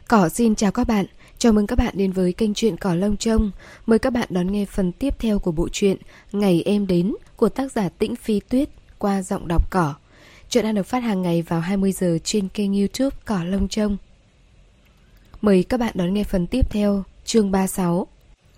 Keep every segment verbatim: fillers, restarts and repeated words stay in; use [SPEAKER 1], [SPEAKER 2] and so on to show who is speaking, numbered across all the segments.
[SPEAKER 1] Cỏ xin chào các bạn, chào mừng các bạn đến với kênh truyện Cỏ Lông Trông. Mời các bạn đón nghe phần tiếp theo của bộ truyện Ngày Em Đến của tác giả Tĩnh Phi Tuyết qua giọng đọc Cỏ. Truyện đang được phát hàng ngày vào hai mươi giờ trên kênh YouTube Cỏ Lông Trông. Mời các bạn đón nghe phần tiếp theo, chương ba mươi sáu.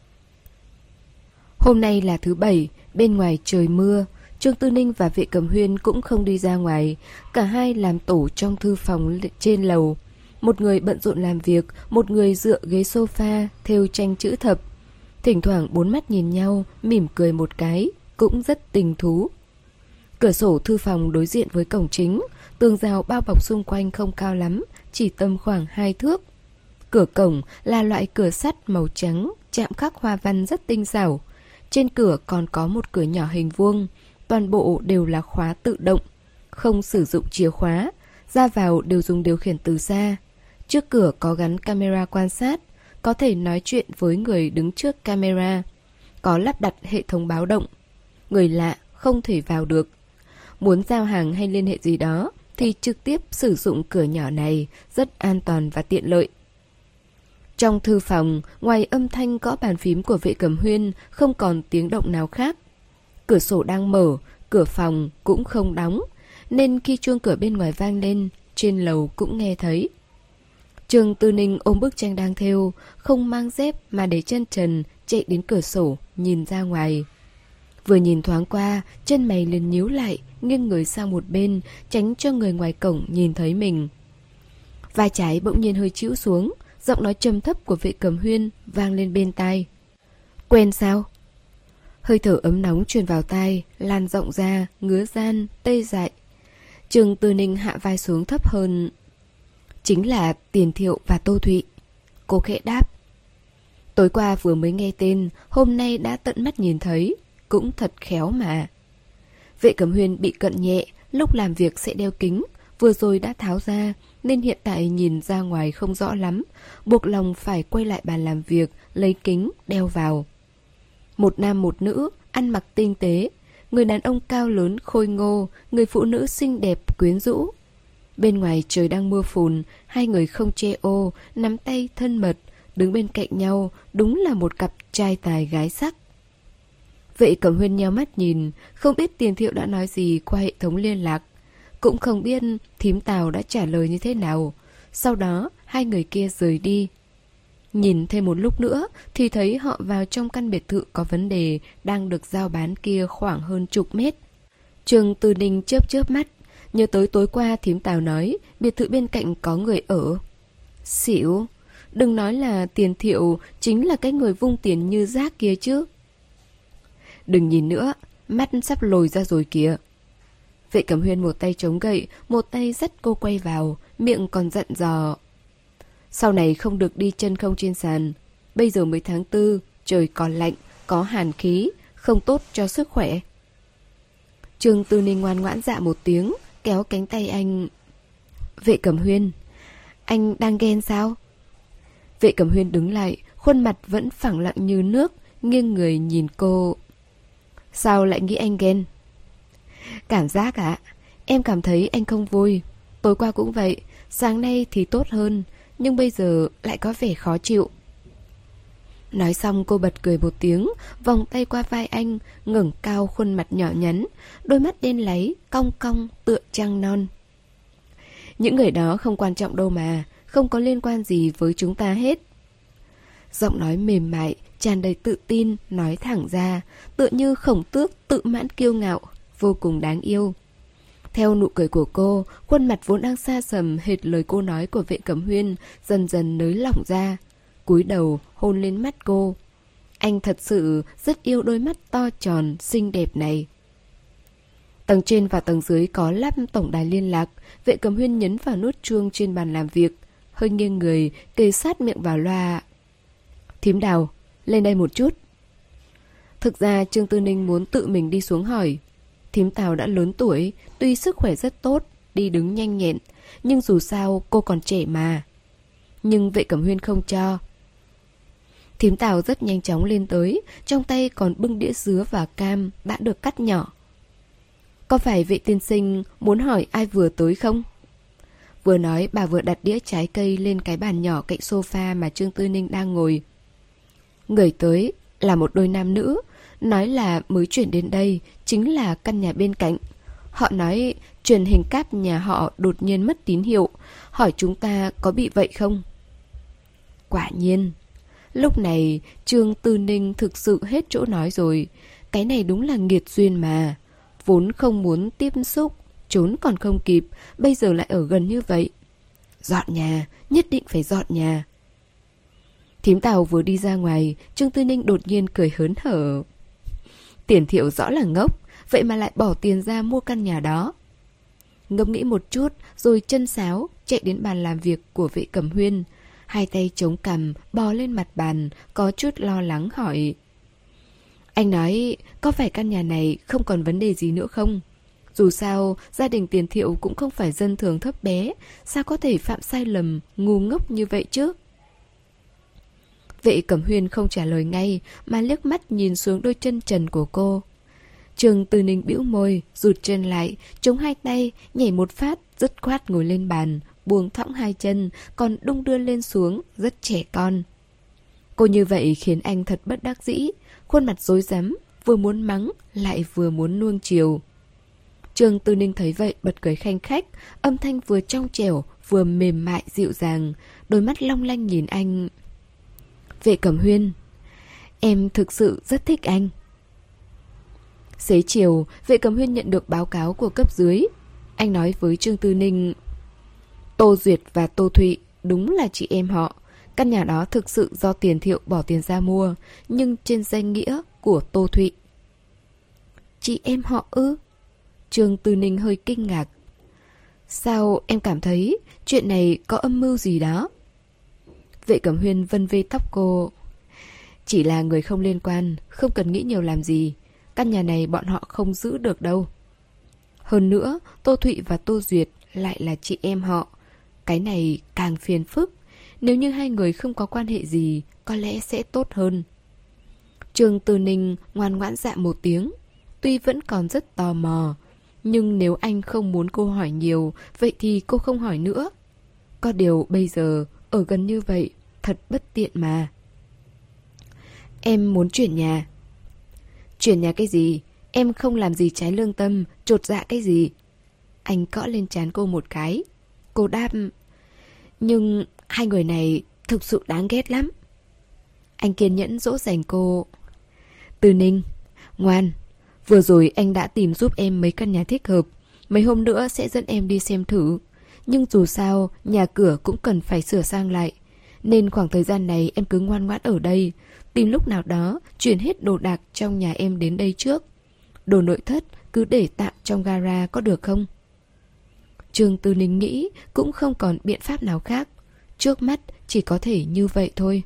[SPEAKER 1] Hôm nay là thứ bảy, bên ngoài trời mưa. Trương Tư Ninh và Vệ Cẩm Huyên cũng không đi ra ngoài. Cả hai làm tổ trong thư phòng trên lầu. Một người bận rộn làm việc, một người dựa ghế sofa thêu tranh chữ thập. Thỉnh thoảng bốn mắt nhìn nhau, mỉm cười một cái, cũng rất tình thú. Cửa sổ thư phòng đối diện với cổng chính, tường rào bao bọc xung quanh không cao lắm, chỉ tầm khoảng hai thước. Cửa cổng là loại cửa sắt màu trắng, chạm khắc hoa văn rất tinh xảo. Trên cửa còn có một cửa nhỏ hình vuông, toàn bộ đều là khóa tự động, không sử dụng chìa khóa, ra vào đều dùng điều khiển từ xa. Trước cửa có gắn camera quan sát, có thể nói chuyện với người đứng trước camera. Có lắp đặt hệ thống báo động, người lạ không thể vào được. Muốn giao hàng hay liên hệ gì đó thì trực tiếp sử dụng cửa nhỏ này, rất an toàn và tiện lợi. Trong thư phòng, ngoài âm thanh gõ bàn phím của Vệ Cẩm Huyên, không còn tiếng động nào khác. Cửa sổ đang mở, cửa phòng cũng không đóng, nên khi chuông cửa bên ngoài vang lên, trên lầu cũng nghe thấy. Trương Tư Ninh ôm bức tranh đang thêu, không mang dép mà để chân trần, chạy đến cửa sổ, nhìn ra ngoài. Vừa nhìn thoáng qua, chân mày liền nhíu lại, nghiêng người sang một bên, tránh cho người ngoài cổng nhìn thấy mình. Vai trái bỗng nhiên hơi chĩu xuống, giọng nói trầm thấp của Vệ Cẩm Huyên vang lên bên tai. Quen sao? Hơi thở ấm nóng truyền vào tai, lan rộng ra, ngứa gian, tê dại. Trương Tư Ninh hạ vai xuống thấp hơn. Chính là Tiền Thiệu và Tô Thụy. Cô khẽ đáp. Tối qua vừa mới nghe tên, hôm nay đã tận mắt nhìn thấy, cũng thật khéo mà. Vệ Cẩm Huyên bị cận nhẹ, lúc làm việc sẽ đeo kính, vừa rồi đã tháo ra, nên hiện tại nhìn ra ngoài không rõ lắm, buộc lòng phải quay lại bàn làm việc, lấy kính, đeo vào. Một nam một nữ, ăn mặc tinh tế, người đàn ông cao lớn khôi ngô, người phụ nữ xinh đẹp quyến rũ. Bên ngoài trời đang mưa phùn, hai người không che ô, nắm tay thân mật, đứng bên cạnh nhau, đúng là một cặp trai tài gái sắc. Vệ Cẩm Huyên nheo mắt nhìn, không biết Tiền Thiệu đã nói gì qua hệ thống liên lạc, cũng không biết thím Tào đã trả lời như thế nào. Sau đó hai người kia rời đi. Nhìn thêm một lúc nữa thì thấy họ vào trong căn biệt thự có vấn đề đang được giao bán kia khoảng hơn chục mét. Trương Tư Ninh chớp chớp mắt, nhớ tới tối qua thím Tào nói biệt thự bên cạnh có người ở. Xỉu, đừng nói là Tiền Thiệu chính là cái người vung tiền như rác kia chứ. Đừng nhìn nữa, mắt sắp lồi ra rồi kìa. Vệ Cẩm Huyên một tay chống gậy, một tay dắt cô quay vào, miệng còn dặn dò. Sau này không được đi chân không trên sàn. Bây giờ mới tháng tư, trời còn lạnh, có hàn khí, không tốt cho sức khỏe. Trương Tư Ninh ngoan ngoãn dạ một tiếng, kéo cánh tay anh. Vệ Cẩm Huyên, anh đang ghen sao? Vệ Cẩm Huyên đứng lại, khuôn mặt vẫn phẳng lặng như nước, nghiêng người nhìn cô. Sao lại nghĩ anh ghen? Cảm giác ạ, à? Em cảm thấy anh không vui. Tối qua cũng vậy, sáng nay thì tốt hơn, nhưng bây giờ lại có vẻ khó chịu. Nói xong cô bật cười một tiếng, vòng tay qua vai anh, ngẩng cao khuôn mặt nhỏ nhắn, đôi mắt đen láy, cong cong tựa trăng non. Những người đó không quan trọng đâu mà, không có liên quan gì với chúng ta hết. Giọng nói mềm mại, tràn đầy tự tin, nói thẳng ra, tựa như khổng tước tự mãn kiêu ngạo, vô cùng đáng yêu. Theo nụ cười của cô, khuôn mặt vốn đang xa sầm hệt lời cô nói của Vệ Cẩm Huyên dần dần nới lỏng ra, cúi đầu hôn lên mắt cô. Anh thật sự rất yêu đôi mắt to tròn xinh đẹp này. Tầng trên và tầng dưới có lắp tổng đài liên lạc. Vệ Cẩm Huyên nhấn vào nút chuông trên bàn làm việc, hơi nghiêng người kề sát miệng vào loa. Thím Đào, lên đây một chút. Thực ra Trương Tư Ninh muốn tự mình đi xuống hỏi. Thím Tào đã lớn tuổi, tuy sức khỏe rất tốt, đi đứng nhanh nhẹn, nhưng dù sao cô còn trẻ mà. Nhưng Vệ Cẩm Huyên không cho. Thím Tào rất nhanh chóng lên tới, trong tay còn bưng đĩa dứa và cam đã được cắt nhỏ. Có phải Vệ tiên sinh muốn hỏi ai vừa tới không? Vừa nói bà vừa đặt đĩa trái cây lên cái bàn nhỏ cạnh sofa mà Trương Tư Ninh đang ngồi. Người tới là một đôi nam nữ, nói là mới chuyển đến đây, chính là căn nhà bên cạnh. Họ nói truyền hình cáp nhà họ đột nhiên mất tín hiệu, hỏi chúng ta có bị vậy không? Quả nhiên, lúc này Trương Tư Ninh thực sự hết chỗ nói rồi. Cái này đúng là nghiệt duyên mà. Vốn không muốn tiếp xúc, trốn còn không kịp, bây giờ lại ở gần như vậy. Dọn nhà, nhất định phải dọn nhà. Thím Tào vừa đi ra ngoài, Trương Tư Ninh đột nhiên cười hớn hở. Tiền Thiệu rõ là ngốc, vậy mà lại bỏ tiền ra mua căn nhà đó. Ngẫm nghĩ một chút, rồi chân sáo chạy đến bàn làm việc của Vệ Cẩm Huyên, hai tay chống cằm bò lên mặt bàn, có chút lo lắng hỏi: Anh nói có phải căn nhà này không còn vấn đề gì nữa không? Dù sao gia đình Tiền Thiệu cũng không phải dân thường thấp bé, sao có thể phạm sai lầm ngu ngốc như vậy chứ? Vệ Cẩm Huyên không trả lời ngay, mà liếc mắt nhìn xuống đôi chân trần của cô. Trương Tư Ninh bĩu môi, rụt chân lại, chống hai tay, nhảy một phát, dứt khoát ngồi lên bàn, buông thõng hai chân, còn đung đưa lên xuống, rất trẻ con. Cô như vậy khiến anh thật bất đắc dĩ, khuôn mặt rối rắm, vừa muốn mắng, lại vừa muốn nuông chiều. Trương Tư Ninh thấy vậy bật cười khanh khách, âm thanh vừa trong trẻo, vừa mềm mại dịu dàng, đôi mắt long lanh nhìn anh. Vệ Cẩm Huyên, em thực sự rất thích anh. Xế chiều, Vệ Cẩm Huyên nhận được báo cáo của cấp dưới. Anh nói với Trương Tư Ninh: Tô Duyệt và Tô Thụy đúng là chị em họ. Căn nhà đó thực sự do Tiền Thiệu bỏ tiền ra mua, nhưng trên danh nghĩa của Tô Thụy. Chị em họ ư? Trương Tư Ninh hơi kinh ngạc. Sao em cảm thấy chuyện này có âm mưu gì đó? Vệ Cẩm Huyên vân vê tóc cô. Chỉ là người không liên quan, không cần nghĩ nhiều làm gì. Căn nhà này bọn họ không giữ được đâu. Hơn nữa, Tô Thụy và Tô Duyệt lại là chị em họ. Cái này càng phiền phức. Nếu như hai người không có quan hệ gì, có lẽ sẽ tốt hơn. Trương Tư Ninh ngoan ngoãn dạ một tiếng. Tuy vẫn còn rất tò mò, nhưng nếu anh không muốn cô hỏi nhiều, vậy thì cô không hỏi nữa. Có điều bây giờ, ở gần như vậy, thật bất tiện mà. Em muốn chuyển nhà. Chuyển nhà cái gì? Em không làm gì trái lương tâm, chột dạ cái gì? Anh cõ lên trán cô một cái. Cô đáp: Nhưng hai người này thực sự đáng ghét lắm. Anh kiên nhẫn dỗ dành cô. Tư Ninh, ngoan. Vừa rồi anh đã tìm giúp em mấy căn nhà thích hợp. Mấy hôm nữa sẽ dẫn em đi xem thử. Nhưng dù sao, nhà cửa cũng cần phải sửa sang lại. Nên khoảng thời gian này em cứ ngoan ngoãn ở đây. Tìm lúc nào đó chuyển hết đồ đạc trong nhà em đến đây trước. Đồ nội thất cứ để tạm trong gara có được không? Trương Tư Ninh nghĩ cũng không còn biện pháp nào khác. Trước mắt chỉ có thể như vậy thôi.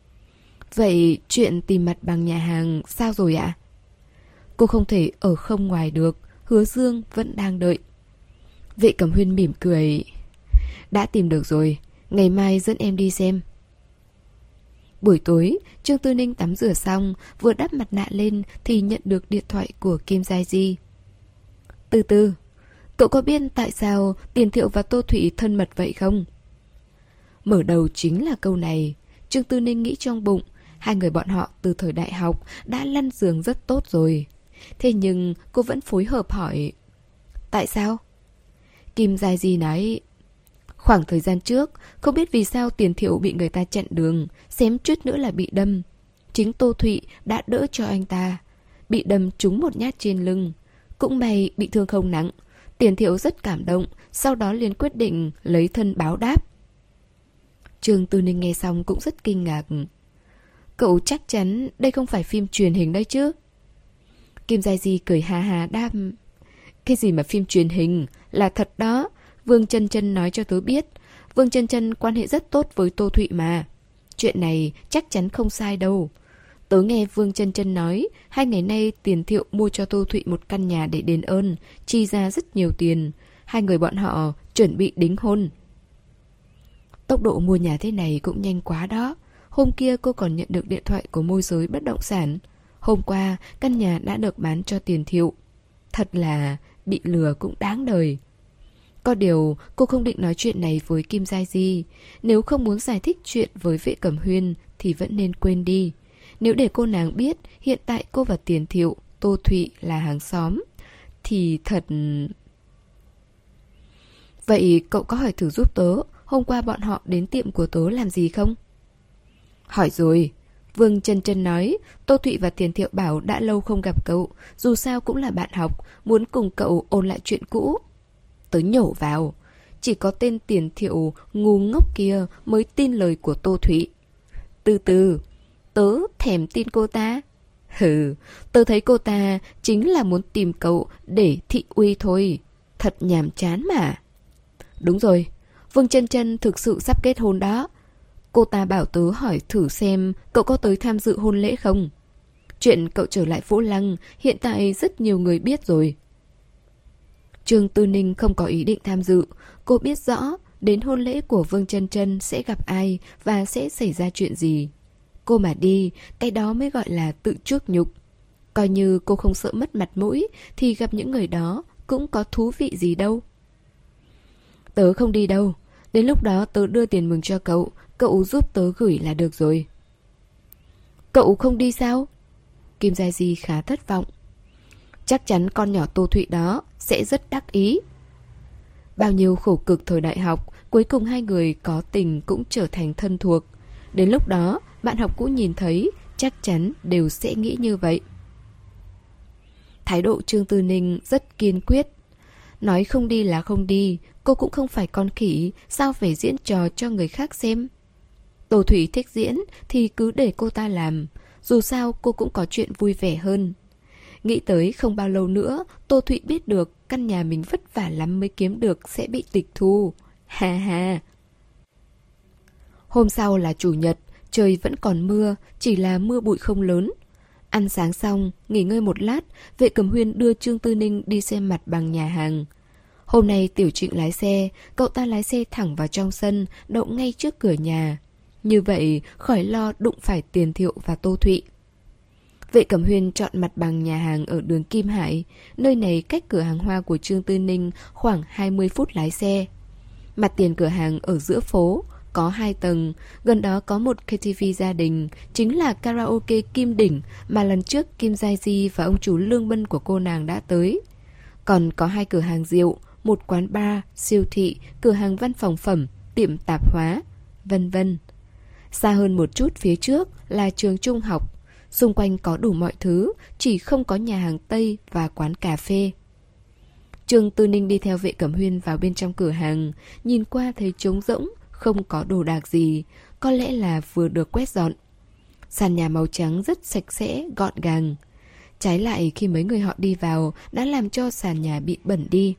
[SPEAKER 1] Vậy chuyện tìm mặt bằng nhà hàng sao rồi ạ? Cô không thể ở không ngoài được. Hứa Dương vẫn đang đợi. Vệ Cẩm Huyên mỉm cười. Đã tìm được rồi, ngày mai dẫn em đi xem. Buổi tối, Trương Tư Ninh tắm rửa xong, vừa đắp mặt nạ lên thì nhận được điện thoại của Kim Giai Di. Từ từ, cậu có biết tại sao Tiền Thiệu và Tô Thụy thân mật vậy không? Mở đầu chính là câu này. Trương Tư Ninh nghĩ trong bụng, hai người bọn họ từ thời đại học đã lăn giường rất tốt rồi. Thế nhưng cô vẫn phối hợp hỏi: Tại sao? Kim Giai Di nói: Khoảng thời gian trước, không biết vì sao Tiền Thiệu bị người ta chặn đường, xém chút nữa là bị đâm. Chính Tô Thụy đã đỡ cho anh ta. Bị đâm trúng một nhát trên lưng. Cũng may bị thương không nặng. Tiền Thiệu rất cảm động, sau đó liền quyết định lấy thân báo đáp. Trương Tư Ninh nghe xong cũng rất kinh ngạc. Cậu chắc chắn đây không phải phim truyền hình đấy chứ? Kim Giai Di cười hà hà đáp: Cái gì mà phim truyền hình, là thật đó. Vương Chân Chân nói cho tớ biết. Vương Chân Chân quan hệ rất tốt với Tô Thụy mà. Chuyện này chắc chắn không sai đâu. Tớ nghe Vương Chân Chân nói, hai ngày nay Tiền Thiệu mua cho Tô Thụy một căn nhà để đền ơn, chi ra rất nhiều tiền. Hai người bọn họ chuẩn bị đính hôn. Tốc độ mua nhà thế này cũng nhanh quá đó. Hôm kia cô còn nhận được điện thoại của môi giới bất động sản. Hôm qua căn nhà đã được bán cho Tiền Thiệu. Thật là bị lừa cũng đáng đời. Có điều cô không định nói chuyện này với Kim Giai Di. Nếu không muốn giải thích chuyện với Vệ Cẩm Huyên thì vẫn nên quên đi. Nếu để cô nàng biết hiện tại cô và Tiền Thiệu, Tô Thụy là hàng xóm thì thật... Vậy cậu có hỏi thử giúp tớ hôm qua bọn họ đến tiệm của tớ làm gì không? Hỏi rồi. Vương Chân Chân nói Tô Thụy và Tiền Thiệu bảo đã lâu không gặp cậu, dù sao cũng là bạn học, muốn cùng cậu ôn lại chuyện cũ. Tớ nhổ vào, chỉ có tên Tiền Thiệu ngu ngốc kia mới tin lời của Tô Thụy. Từ từ, tớ thèm tin cô ta. Hừ, tớ thấy cô ta chính là muốn tìm cậu để thị uy thôi. Thật nhàm chán mà. Đúng rồi, Vương Chân Chân thực sự sắp kết hôn đó. Cô ta bảo tớ hỏi thử xem cậu có tới tham dự hôn lễ không. Chuyện cậu trở lại Vũ Lăng hiện tại rất nhiều người biết rồi. Trương Tư Ninh không có ý định tham dự. Cô biết rõ đến hôn lễ của Vương Chân Chân sẽ gặp ai và sẽ xảy ra chuyện gì. Cô mà đi, cái đó mới gọi là tự chuốc nhục. Coi như cô không sợ mất mặt mũi thì gặp những người đó cũng có thú vị gì đâu. Tớ không đi đâu. Đến lúc đó tớ đưa tiền mừng cho cậu, cậu giúp tớ gửi là được rồi. Cậu không đi sao? Kim Giai Di khá thất vọng. Chắc chắn con nhỏ Tô Thụy đó sẽ rất đắc ý. Bao nhiêu khổ cực thời đại học, cuối cùng hai người có tình cũng trở thành thân thuộc. Đến lúc đó, bạn học cũ nhìn thấy, chắc chắn đều sẽ nghĩ như vậy. Thái độ Trương Tư Ninh rất kiên quyết. Nói không đi là không đi, cô cũng không phải con khỉ, sao phải diễn trò cho người khác xem. Tô Thụy thích diễn thì cứ để cô ta làm, dù sao cô cũng có chuyện vui vẻ hơn. Nghĩ tới không bao lâu nữa, Tô Thụy biết được căn nhà mình vất vả lắm mới kiếm được sẽ bị tịch thu. Ha ha. Hôm sau là chủ nhật, trời vẫn còn mưa, chỉ là mưa bụi không lớn. Ăn sáng xong, nghỉ ngơi một lát, Vệ Cẩm Huyên đưa Trương Tư Ninh đi xem mặt bằng nhà hàng. Hôm nay Tiểu Trịnh lái xe, cậu ta lái xe thẳng vào trong sân, đậu ngay trước cửa nhà. Như vậy, khỏi lo đụng phải Tiền Thiệu và Tô Thụy. Vệ Cẩm Huyên chọn mặt bằng nhà hàng ở đường Kim Hải, nơi này cách cửa hàng hoa của Trương Tư Ninh khoảng hai mươi phút lái xe. Mặt tiền cửa hàng ở giữa phố, có hai tầng, gần đó có một ca tê vê gia đình, chính là karaoke Kim Đỉnh mà lần trước Kim Giai Di và ông chủ Lương Bân của cô nàng đã tới. Còn có hai cửa hàng rượu, một quán bar, siêu thị, cửa hàng văn phòng phẩm, tiệm tạp hóa, vân vân. Xa hơn một chút phía trước là trường trung học. Xung quanh có đủ mọi thứ, chỉ không có nhà hàng Tây và quán cà phê. Trương Tư Ninh đi theo Vệ Cẩm Huyên vào bên trong cửa hàng, nhìn qua thấy trống rỗng, không có đồ đạc gì, có lẽ là vừa được quét dọn. Sàn nhà màu trắng rất sạch sẽ, gọn gàng. Trái lại khi mấy người họ đi vào đã làm cho sàn nhà bị bẩn đi.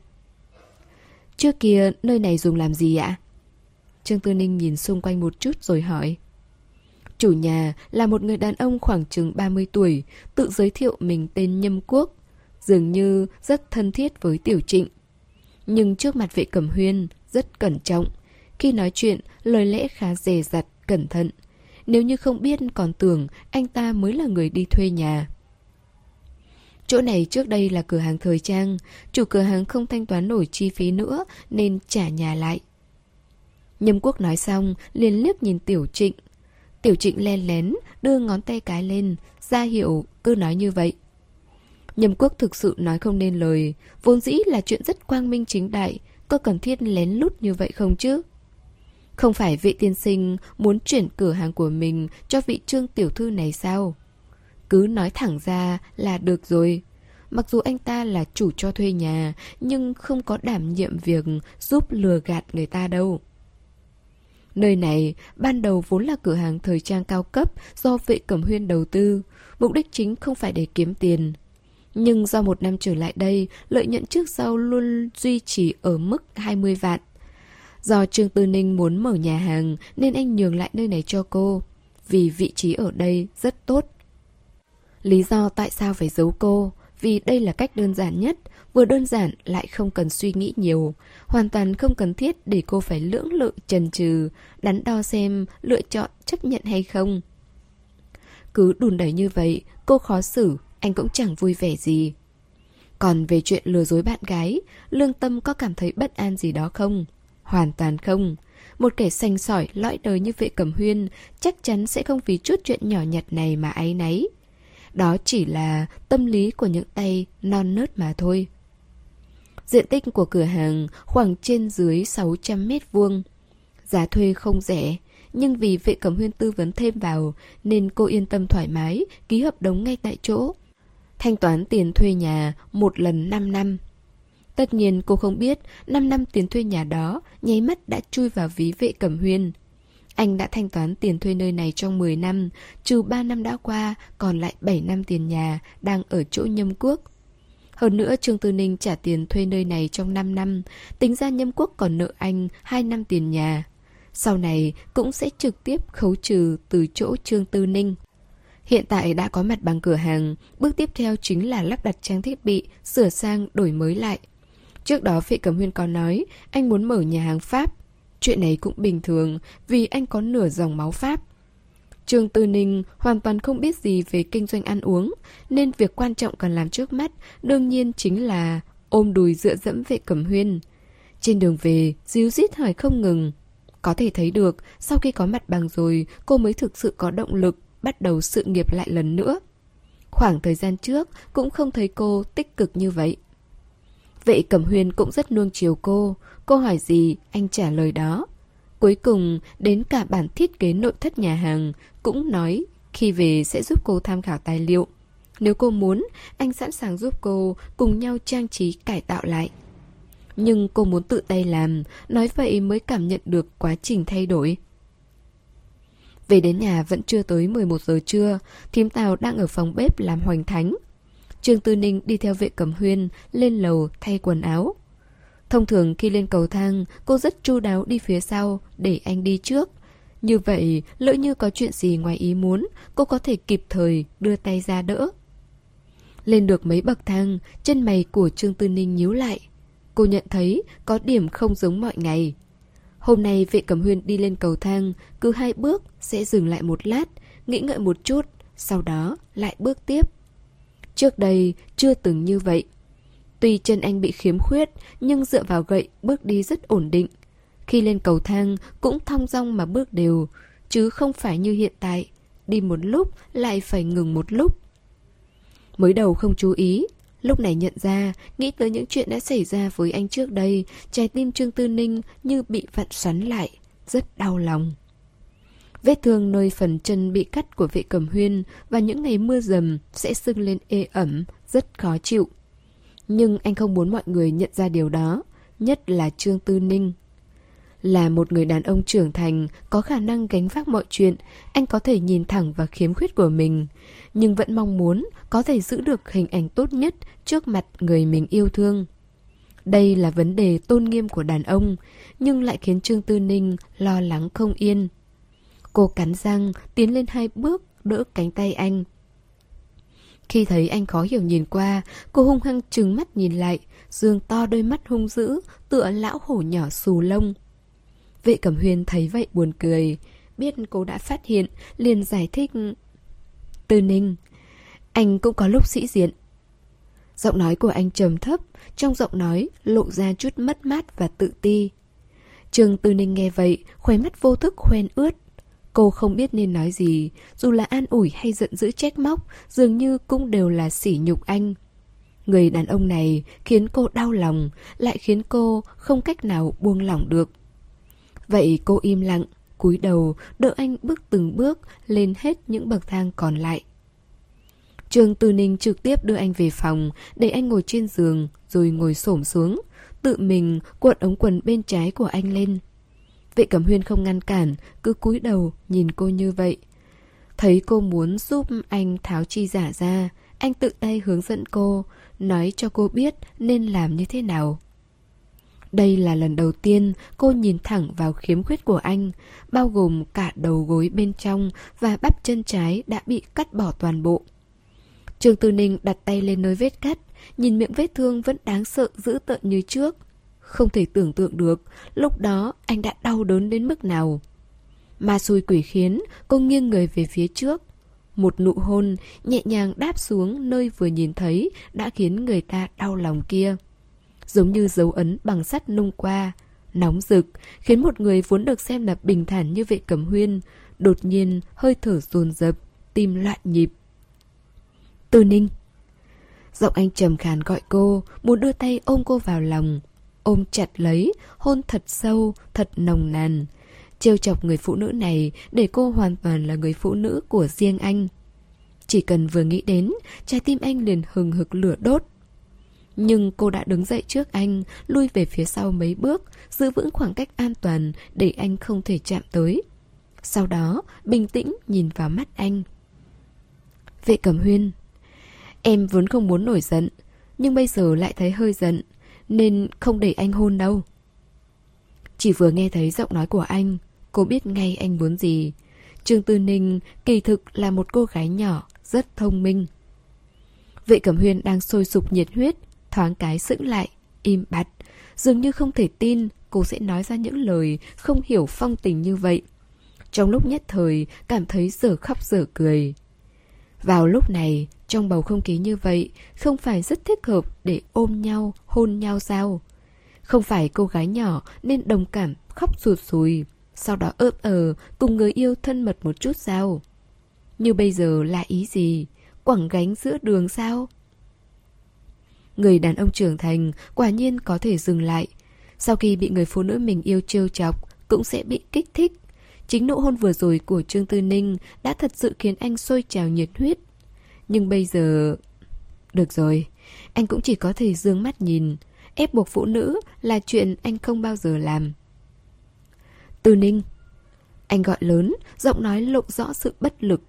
[SPEAKER 1] Trước kia nơi này dùng làm gì ạ? Trương Tư Ninh nhìn xung quanh một chút rồi hỏi. Chủ nhà là một người đàn ông khoảng chừng ba mươi tuổi, tự giới thiệu mình tên Nhâm Quốc, dường như rất thân thiết với Tiểu Trịnh. Nhưng trước mặt Vệ Cẩm Huyên rất cẩn trọng, khi nói chuyện lời lẽ khá dè dặt, cẩn thận. Nếu như không biết còn tưởng anh ta mới là người đi thuê nhà. Chỗ này trước đây là cửa hàng thời trang, chủ cửa hàng không thanh toán nổi chi phí nữa nên trả nhà lại. Nhâm Quốc nói xong liền liếc nhìn Tiểu Trịnh. Tiểu Trịnh len lén đưa ngón tay cái lên, ra hiệu cứ nói như vậy. Nhâm Quốc thực sự nói không nên lời, vốn dĩ là chuyện rất quang minh chính đại, có cần thiết lén lút như vậy không chứ? Không phải vị tiên sinh muốn chuyển cửa hàng của mình cho vị Trương tiểu thư này sao? Cứ nói thẳng ra là được rồi. Mặc dù anh ta là chủ cho thuê nhà, nhưng không có đảm nhiệm việc giúp lừa gạt người ta đâu. Nơi này ban đầu vốn là cửa hàng thời trang cao cấp do Vệ Cẩm Huyên đầu tư, mục đích chính không phải để kiếm tiền. Nhưng do một năm trở lại đây, lợi nhuận trước sau luôn duy trì ở mức hai mươi vạn. Do Trương Tư Ninh muốn mở nhà hàng nên anh nhường lại nơi này cho cô, vì vị trí ở đây rất tốt. Lý do tại sao phải giấu cô, vì đây là cách đơn giản nhất, vừa đơn giản lại không cần suy nghĩ nhiều, hoàn toàn không cần thiết để cô phải lưỡng lự chần chừ, đắn đo xem lựa chọn chấp nhận hay không. Cứ đùn đẩy như vậy, cô khó xử, anh cũng chẳng vui vẻ gì. Còn về chuyện lừa dối bạn gái, lương tâm có cảm thấy bất an gì đó không? Hoàn toàn không. Một kẻ sành sỏi lõi đời như Vệ Cẩm Huyên chắc chắn sẽ không vì chút chuyện nhỏ nhặt này mà áy náy. Đó chỉ là tâm lý của những tay non nớt mà thôi. Diện tích của cửa hàng khoảng trên dưới sáu trăm mét vuông. Giá thuê không rẻ, nhưng vì Vệ Cẩm Huyên tư vấn thêm vào nên cô yên tâm thoải mái ký hợp đồng ngay tại chỗ. Thanh toán tiền thuê nhà một lần năm năm. Tất nhiên cô không biết năm năm tiền thuê nhà đó nháy mắt đã chui vào ví Vệ Cẩm Huyên. Anh đã thanh toán tiền thuê nơi này trong mười năm, trừ ba năm đã qua, còn lại bảy năm tiền nhà đang ở chỗ Nhâm Quốc. Hơn nữa Trương Tư Ninh trả tiền thuê nơi này trong năm năm, tính ra Nhâm Quốc còn nợ anh hai năm tiền nhà. Sau này cũng sẽ trực tiếp khấu trừ từ chỗ Trương Tư Ninh. Hiện tại đã có mặt bằng cửa hàng, bước tiếp theo chính là lắp đặt trang thiết bị, sửa sang, đổi mới lại. Trước đó Vệ Cẩm Huyên có nói anh muốn mở nhà hàng Pháp. Chuyện này cũng bình thường vì anh có nửa dòng máu Pháp. Trương Tư Ninh hoàn toàn không biết gì về kinh doanh ăn uống, nên việc quan trọng cần làm trước mắt đương nhiên chính là ôm đùi dựa dẫm Vệ Cẩm Huyên. Trên đường về, díu dít hỏi không ngừng. Có thể thấy được, sau khi có mặt bằng rồi, cô mới thực sự có động lực bắt đầu sự nghiệp lại lần nữa. Khoảng thời gian trước cũng không thấy cô tích cực như vậy. Vệ Cẩm Huyên cũng rất nuông chiều cô. Cô hỏi gì, anh trả lời đó. Cuối cùng, đến cả bản thiết kế nội thất nhà hàng cũng nói khi về sẽ giúp cô tham khảo tài liệu. Nếu cô muốn, anh sẵn sàng giúp cô cùng nhau trang trí cải tạo lại. Nhưng cô muốn tự tay làm, nói vậy mới cảm nhận được quá trình thay đổi. Về đến nhà vẫn chưa tới mười một giờ trưa, thím Tào đang ở phòng bếp làm hoành thánh. Trương Tư Ninh đi theo Vệ Cẩm Huyên lên lầu thay quần áo. Thông thường khi lên cầu thang, cô rất chu đáo đi phía sau để anh đi trước. Như vậy, lỡ như có chuyện gì ngoài ý muốn, cô có thể kịp thời đưa tay ra đỡ. Lên được mấy bậc thang, chân mày của Trương Tư Ninh nhíu lại. Cô nhận thấy có điểm không giống mọi ngày. Hôm nay Vệ Cẩm Huyên đi lên cầu thang, cứ hai bước sẽ dừng lại một lát, nghĩ ngợi một chút, sau đó lại bước tiếp. Trước đây chưa từng như vậy. Tuy chân anh bị khiếm khuyết, nhưng dựa vào gậy bước đi rất ổn định. Khi lên cầu thang cũng thong dong mà bước đều, chứ không phải như hiện tại, đi một lúc lại phải ngừng một lúc. Mới đầu không chú ý, lúc này nhận ra, nghĩ tới những chuyện đã xảy ra với anh trước đây, trái tim Trương Tư Ninh như bị vặn xoắn lại, rất đau lòng. Vết thương nơi phần chân bị cắt của Vệ Cẩm Huyên và những ngày mưa dầm sẽ sưng lên ê ẩm, rất khó chịu. Nhưng anh không muốn mọi người nhận ra điều đó, nhất là Trương Tư Ninh. Là một người đàn ông trưởng thành, có khả năng gánh vác mọi chuyện, anh có thể nhìn thẳng vào khiếm khuyết của mình, nhưng vẫn mong muốn có thể giữ được hình ảnh tốt nhất trước mặt người mình yêu thương. Đây là vấn đề tôn nghiêm của đàn ông, nhưng lại khiến Trương Tư Ninh lo lắng không yên. Cô cắn răng, tiến lên hai bước, đỡ cánh tay anh. Khi thấy anh khó hiểu nhìn qua, cô hung hăng trừng mắt nhìn lại, dương to đôi mắt hung dữ, tựa lão hổ nhỏ xù lông. Vệ Cẩm Huyên thấy vậy buồn cười, biết cô đã phát hiện, liền giải thích. Tư Ninh, anh cũng có lúc sĩ diện. Giọng nói của anh trầm thấp, trong giọng nói lộ ra chút mất mát và tự ti. Trương Tư Ninh nghe vậy, khóe mắt vô thức hoen ướt. Cô không biết nên nói gì, dù là an ủi hay giận dữ trách móc, dường như cũng đều là sỉ nhục anh. Người đàn ông này khiến cô đau lòng, lại khiến cô không cách nào buông lỏng được. Vậy cô im lặng, cúi đầu, đỡ anh bước từng bước lên hết những bậc thang còn lại. Trương Tư Ninh trực tiếp đưa anh về phòng, để anh ngồi trên giường, rồi ngồi xổm xuống, tự mình cuộn ống quần bên trái của anh lên. Vệ Cẩm Huyên không ngăn cản, cứ cúi đầu nhìn cô như vậy. Thấy cô muốn giúp anh tháo chi giả ra, anh tự tay hướng dẫn cô, nói cho cô biết nên làm như thế nào. Đây là lần đầu tiên cô nhìn thẳng vào khiếm khuyết của anh, bao gồm cả đầu gối bên trong và bắp chân trái đã bị cắt bỏ toàn bộ. Trương Tư Ninh đặt tay lên nơi vết cắt, nhìn miệng vết thương vẫn đáng sợ dữ tợn như trước. Không thể tưởng tượng được lúc đó anh đã đau đớn đến mức nào. Ma xui quỷ khiến, cô nghiêng người về phía trước. một nụ hôn nhẹ nhàng đáp xuống nơi vừa nhìn thấy đã khiến người ta đau lòng kia. Giống như dấu ấn bằng sắt nung qua, nóng rực, khiến một người vốn được xem là bình thản như Vệ Cẩm Huyên đột nhiên hơi thở dồn dập, tim loạn nhịp. Tư Ninh. Giọng anh trầm khàn gọi cô, muốn đưa tay ôm cô vào lòng. Ôm chặt lấy, hôn thật sâu, thật nồng nàn. Trêu chọc người phụ nữ này để cô hoàn toàn là người phụ nữ của riêng anh. Chỉ cần vừa nghĩ đến, trái tim anh liền hừng hực lửa đốt. Nhưng cô đã đứng dậy trước anh, lui về phía sau mấy bước, giữ vững khoảng cách an toàn để anh không thể chạm tới. Sau đó, bình tĩnh nhìn vào mắt anh. Vệ Cẩm Huyên, em vốn không muốn nổi giận, nhưng bây giờ lại thấy hơi giận, nên không để anh hôn đâu. Chỉ vừa nghe thấy giọng nói của anh, cô biết ngay anh muốn gì. Trương Tư Ninh kỳ thực là một cô gái nhỏ, rất thông minh. Vệ Cẩm Huyên đang sôi sục nhiệt huyết, thoáng cái sững lại, im bặt, dường như không thể tin cô sẽ nói ra những lời không hiểu phong tình như vậy. Trong lúc nhất thời cảm thấy dở khóc dở cười. Vào lúc này, trong bầu không khí như vậy, không phải rất thích hợp để ôm nhau, hôn nhau sao? Không phải cô gái nhỏ nên đồng cảm khóc sụt sùi, sau đó ớp ờ cùng người yêu thân mật một chút sao? Như bây giờ là ý gì? Quẳng gánh giữa đường sao? Người đàn ông trưởng thành quả nhiên có thể dừng lại. Sau khi bị người phụ nữ mình yêu trêu chọc cũng sẽ bị kích thích. Chính nụ hôn vừa rồi của Trương Tư Ninh đã thật sự khiến anh sôi trào nhiệt huyết. Nhưng bây giờ... Được rồi, anh cũng chỉ có thể dương mắt nhìn. Ép buộc phụ nữ là chuyện anh không bao giờ làm. Tư Ninh. Anh gọi lớn, giọng nói lộ rõ sự bất lực.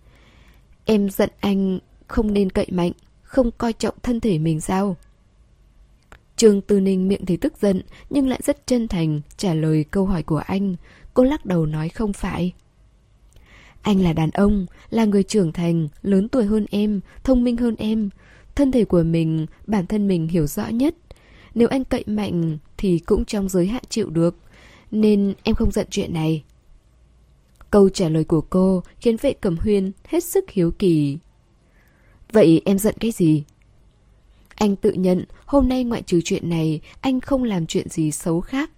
[SPEAKER 1] Em giận anh không nên cậy mạnh, không coi trọng thân thể mình sao? Trương Tư Ninh miệng thì tức giận, nhưng lại rất chân thành trả lời câu hỏi của anh. Cô lắc đầu nói không phải. Anh là đàn ông, là người trưởng thành, lớn tuổi hơn em, thông minh hơn em. Thân thể của mình, bản thân mình hiểu rõ nhất. Nếu anh cậy mạnh thì cũng trong giới hạn chịu được. Nên em không giận chuyện này. Câu trả lời của cô khiến Vệ Cẩm Huyên hết sức hiếu kỳ. Vậy em giận cái gì? Anh tự nhận hôm nay ngoại trừ chuyện này, anh không làm chuyện gì xấu khác.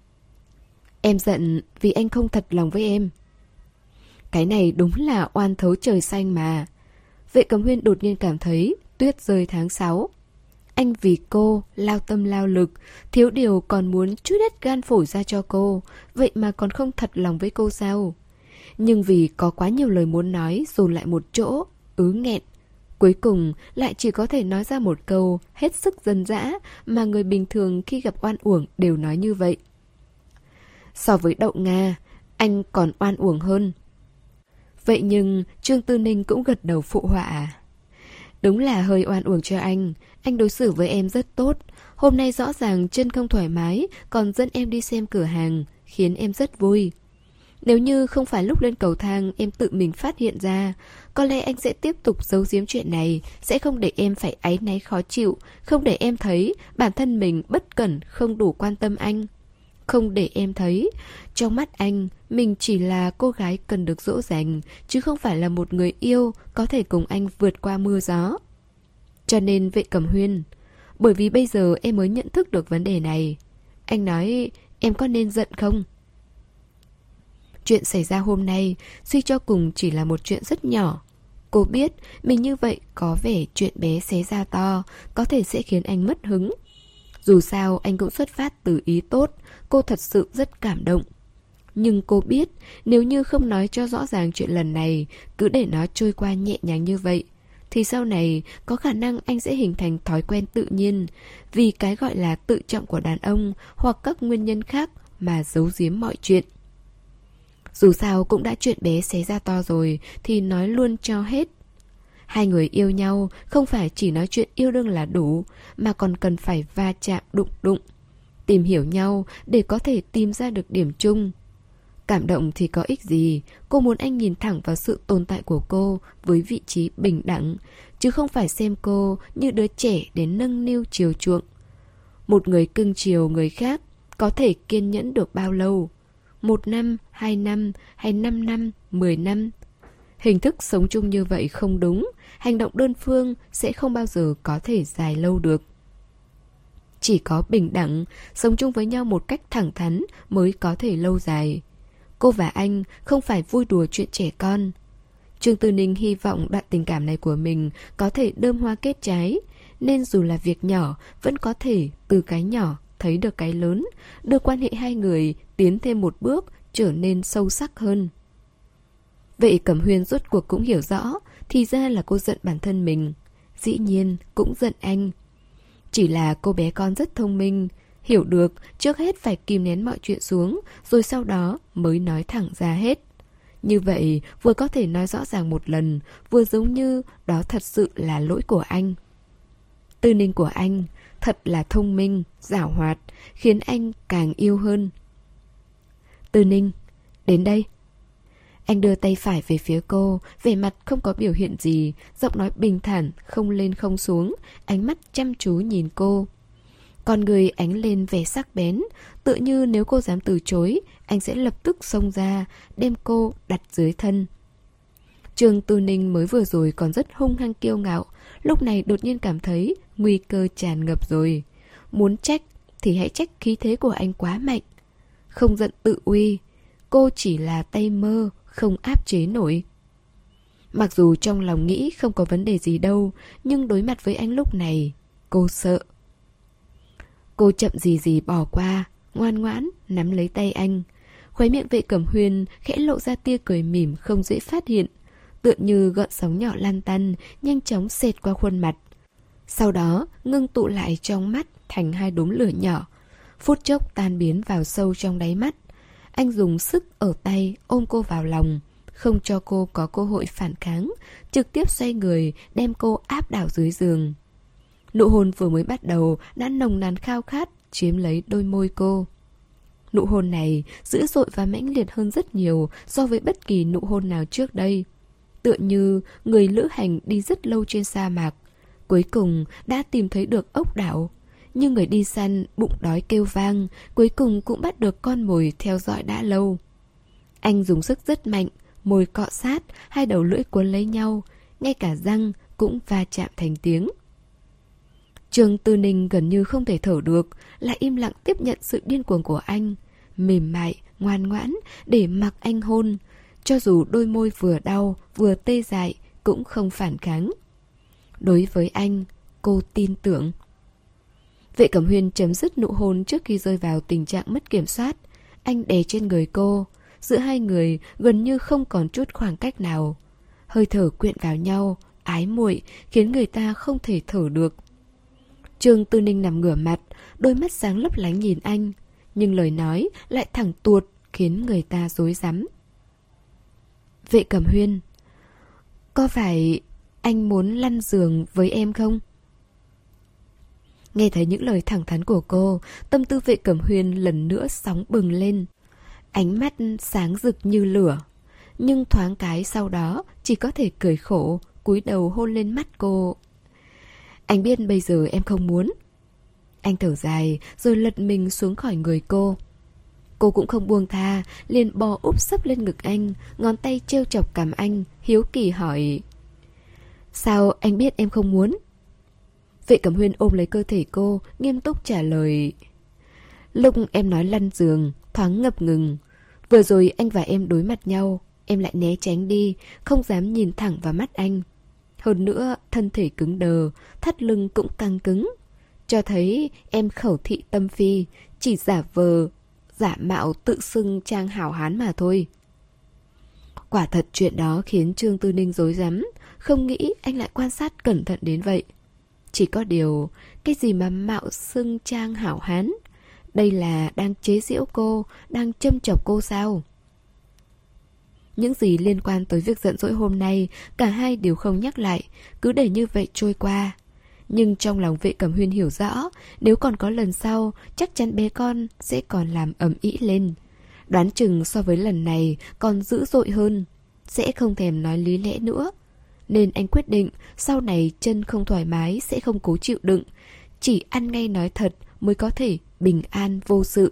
[SPEAKER 1] Em giận vì anh không thật lòng với em. Cái này đúng là oan thấu trời xanh mà. Vệ Cẩm Huyên đột nhiên cảm thấy tuyết rơi tháng sáu. Anh vì cô lao tâm lao lực, thiếu điều còn muốn trút hết gan phổi ra cho cô, vậy mà còn không thật lòng với cô sao? Nhưng vì có quá nhiều lời muốn nói dồn lại một chỗ, ứ nghẹn, cuối cùng lại chỉ có thể nói ra một câu hết sức dân dã mà người bình thường khi gặp oan uổng đều nói như vậy. So với Đậu Nga, anh còn oan uổng hơn. Vậy nhưng Trương Tư Ninh cũng gật đầu phụ họa. Đúng là hơi oan uổng cho anh. Anh đối xử với em rất tốt. Hôm nay rõ ràng chân không thoải mái, còn dẫn em đi xem cửa hàng, khiến em rất vui. Nếu như không phải lúc lên cầu thang em tự mình phát hiện ra, có lẽ anh sẽ tiếp tục giấu giếm chuyện này, sẽ không để em phải áy náy khó chịu, không để em thấy bản thân mình bất cẩn, không đủ quan tâm anh. Không để em thấy, trong mắt anh, mình chỉ là cô gái cần được dỗ dành, chứ không phải là một người yêu có thể cùng anh vượt qua mưa gió. Cho nên Vệ Cẩm Huyên, bởi vì bây giờ em mới nhận thức được vấn đề này. Anh nói em có nên giận không? Chuyện xảy ra hôm nay suy cho cùng chỉ là một chuyện rất nhỏ. Cô biết mình như vậy có vẻ chuyện bé xé ra to, có thể sẽ khiến anh mất hứng. Dù sao anh cũng xuất phát từ ý tốt, cô thật sự rất cảm động. Nhưng cô biết nếu như không nói cho rõ ràng chuyện lần này, cứ để nó trôi qua nhẹ nhàng như vậy, thì sau này có khả năng anh sẽ hình thành thói quen tự nhiên, vì cái gọi là tự trọng của đàn ông hoặc các nguyên nhân khác mà giấu giếm mọi chuyện. Dù sao cũng đã chuyện bé xé ra to rồi thì nói luôn cho hết. Hai người yêu nhau không phải chỉ nói chuyện yêu đương là đủ, mà còn cần phải va chạm đụng đụng, tìm hiểu nhau để có thể tìm ra được điểm chung. Cảm động thì có ích gì, cô muốn anh nhìn thẳng vào sự tồn tại của cô với vị trí bình đẳng, chứ không phải xem cô như đứa trẻ để nâng niu chiều chuộng. Một người cưng chiều người khác có thể kiên nhẫn được bao lâu? Một năm, hai năm, hay năm năm, mười năm? Hình thức sống chung như vậy không đúng, hành động đơn phương sẽ không bao giờ có thể dài lâu được. Chỉ có bình đẳng, sống chung với nhau một cách thẳng thắn mới có thể lâu dài. Cô và anh không phải vui đùa chuyện trẻ con. Trương Tư Ninh hy vọng đoạn tình cảm này của mình có thể đơm hoa kết trái, nên dù là việc nhỏ vẫn có thể từ cái nhỏ thấy được cái lớn, đưa quan hệ hai người tiến thêm một bước, trở nên sâu sắc hơn. Vậy Cẩm Huyên rốt cuộc cũng hiểu rõ, thì ra là cô giận bản thân mình. Dĩ nhiên cũng giận anh. Chỉ là cô bé con rất thông minh, hiểu được trước hết phải kìm nén mọi chuyện xuống, rồi sau đó mới nói thẳng ra hết. Như vậy vừa có thể nói rõ ràng một lần, vừa giống như đó thật sự là lỗi của anh. Tư Ninh của anh thật là thông minh, giảo hoạt, khiến anh càng yêu hơn. Tư Ninh, đến đây. Anh đưa tay phải về phía cô, vẻ mặt không có biểu hiện gì, giọng nói bình thản, không lên không xuống, ánh mắt chăm chú nhìn cô. Con người ánh lên vẻ sắc bén, tựa như nếu cô dám từ chối, anh sẽ lập tức xông ra, đem cô đặt dưới thân. Trương Tư Ninh mới vừa rồi còn rất hung hăng kiêu ngạo, lúc này đột nhiên cảm thấy nguy cơ tràn ngập rồi. Muốn trách thì hãy trách khí thế của anh quá mạnh. Không giận tự uy, cô chỉ là tay mơ, không áp chế nổi. Mặc dù trong lòng nghĩ không có vấn đề gì đâu, nhưng đối mặt với anh lúc này, cô sợ. Cô chậm gì gì bỏ qua, ngoan ngoãn nắm lấy tay anh. Khóe miệng Vệ Cẩm Huyên khẽ lộ ra tia cười mỉm không dễ phát hiện, tựa như gợn sóng nhỏ lan tăn, nhanh chóng xẹt qua khuôn mặt. Sau đó ngưng tụ lại trong mắt thành hai đốm lửa nhỏ, phút chốc tan biến vào sâu trong đáy mắt. Anh dùng sức ở tay ôm cô vào lòng, không cho cô có cơ hội phản kháng, trực tiếp xoay người đem cô áp đảo dưới giường. Nụ hôn vừa mới bắt đầu đã nồng nàn khao khát chiếm lấy đôi môi cô. Nụ hôn này dữ dội và mãnh liệt hơn rất nhiều so với bất kỳ nụ hôn nào trước đây. Tựa như người lữ hành đi rất lâu trên sa mạc, cuối cùng đã tìm thấy được ốc đảo. Nhưng người đi săn bụng đói kêu vang, cuối cùng cũng bắt được con mồi theo dõi đã lâu. Anh dùng sức rất mạnh, môi cọ sát, hai đầu lưỡi cuốn lấy nhau, ngay cả răng cũng va chạm thành tiếng. Trương Tư Ninh gần như không thể thở được, lại im lặng tiếp nhận sự điên cuồng của anh, mềm mại, ngoan ngoãn để mặc anh hôn, cho dù đôi môi vừa đau vừa tê dại cũng không phản kháng. Đối với anh, cô tin tưởng. Vệ Cẩm Huyên chấm dứt nụ hôn trước khi rơi vào tình trạng mất kiểm soát. Anh đè trên người cô, giữa hai người gần như không còn chút khoảng cách nào. Hơi thở quyện vào nhau, ái muội khiến người ta không thể thở được. Trương Tư Ninh nằm ngửa mặt, đôi mắt sáng lấp lánh nhìn anh, nhưng lời nói lại thẳng tuột khiến người ta rối rắm. Vệ Cẩm Huyên, có phải anh muốn lăn giường với em không? Nghe thấy những lời thẳng thắn của cô, tâm tư Vệ Cẩm Huyên lần nữa sóng bừng lên. Ánh mắt sáng rực như lửa, nhưng thoáng cái sau đó chỉ có thể cười khổ, cúi đầu hôn lên mắt cô. Anh biết bây giờ em không muốn. Anh thở dài rồi lật mình xuống khỏi người cô. Cô cũng không buông tha, liền bò úp sấp lên ngực anh, ngón tay trêu chọc cằm anh, hiếu kỳ hỏi: Sao anh biết em không muốn? Vệ Cẩm Huyên ôm lấy cơ thể cô, nghiêm túc trả lời: Lúc em nói lăn giường, thoáng ngập ngừng. Vừa rồi anh và em đối mặt nhau, em lại né tránh đi, không dám nhìn thẳng vào mắt anh. Hơn nữa, thân thể cứng đờ, thắt lưng cũng căng cứng, cho thấy em khẩu thị tâm phi, chỉ giả vờ, giả mạo tự xưng trang hảo hán mà thôi. Quả thật chuyện đó khiến Trương Tư Ninh rối rắm, không nghĩ anh lại quan sát cẩn thận đến vậy. Chỉ có điều, cái gì mà mạo xưng trang hảo hán? Đây là đang chế giễu cô, đang châm chọc cô sao? Những gì liên quan tới việc giận dỗi hôm nay, cả hai đều không nhắc lại, cứ để như vậy trôi qua. Nhưng trong lòng Vệ Cẩm Huyên hiểu rõ, nếu còn có lần sau, chắc chắn bé con sẽ còn làm ầm ĩ lên. Đoán chừng so với lần này còn dữ dội hơn, sẽ không thèm nói lý lẽ nữa. Nên anh quyết định sau này chân không thoải mái sẽ không cố chịu đựng, chỉ ăn ngay nói thật mới có thể bình an vô sự.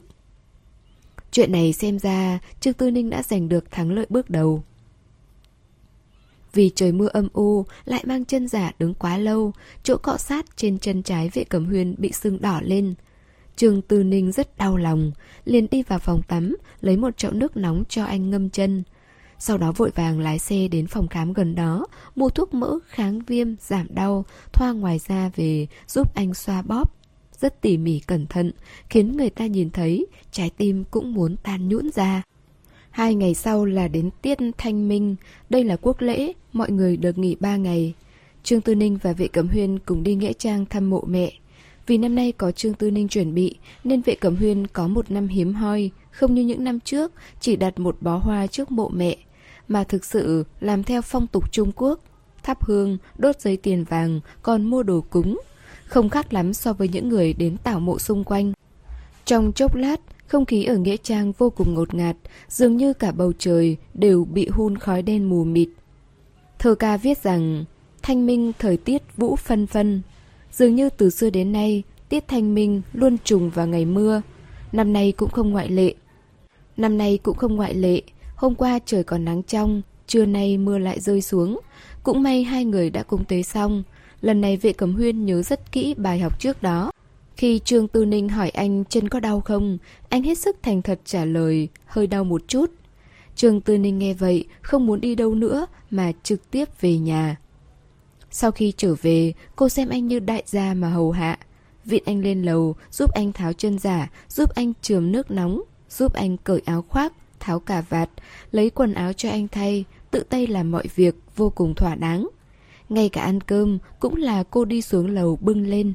[SPEAKER 1] Chuyện này xem ra Trương Tư Ninh đã giành được thắng lợi bước đầu. Vì trời mưa âm u, lại mang chân giả đứng quá lâu, chỗ cọ sát trên chân trái Vệ Cẩm Huyên bị sưng đỏ lên. Trương Tư Ninh rất đau lòng, liền đi vào phòng tắm, lấy một chậu nước nóng cho anh ngâm chân. Sau đó vội vàng lái xe đến phòng khám gần đó, mua thuốc mỡ kháng viêm, giảm đau, thoa ngoài da về giúp anh xoa bóp. Rất tỉ mỉ cẩn thận, khiến người ta nhìn thấy, trái tim cũng muốn tan nhũn ra. Hai ngày sau là đến tiết Thanh Minh, đây là quốc lễ, mọi người được nghỉ ba ngày. Trương Tư Ninh và Vệ Cẩm Huyên cùng đi nghĩa trang thăm mộ mẹ. Vì năm nay có Trương Tư Ninh chuẩn bị, nên Vệ Cẩm Huyên có một năm hiếm hoi, không như những năm trước, chỉ đặt một bó hoa trước mộ mẹ, mà thực sự làm theo phong tục Trung Quốc, thắp hương, đốt giấy tiền vàng, còn mua đồ cúng, không khác lắm so với những người đến tảo mộ xung quanh. Trong chốc lát, không khí ở nghĩa trang vô cùng ngột ngạt, dường như cả bầu trời đều bị hun khói đen mù mịt. Thơ ca viết rằng, thanh minh thời tiết vũ phân phân. Dường như từ xưa đến nay, tiết thanh minh luôn trùng vào ngày mưa. Năm nay cũng không ngoại lệ. Năm nay cũng không ngoại lệ, hôm qua trời còn nắng trong, trưa nay mưa lại rơi xuống. Cũng may hai người đã cúng tế xong. Lần này Vệ Cẩm Huyên nhớ rất kỹ bài học trước đó. Khi Trương Tư Ninh hỏi anh chân có đau không, anh hết sức thành thật trả lời, hơi đau một chút. Trương Tư Ninh nghe vậy, không muốn đi đâu nữa mà trực tiếp về nhà. Sau khi trở về, cô xem anh như đại gia mà hầu hạ. Vịn anh lên lầu, giúp anh tháo chân giả, giúp anh chườm nước nóng, giúp anh cởi áo khoác, tháo cà vạt, lấy quần áo cho anh thay, tự tay làm mọi việc vô cùng thỏa đáng. Ngay cả ăn cơm cũng là cô đi xuống lầu bưng lên.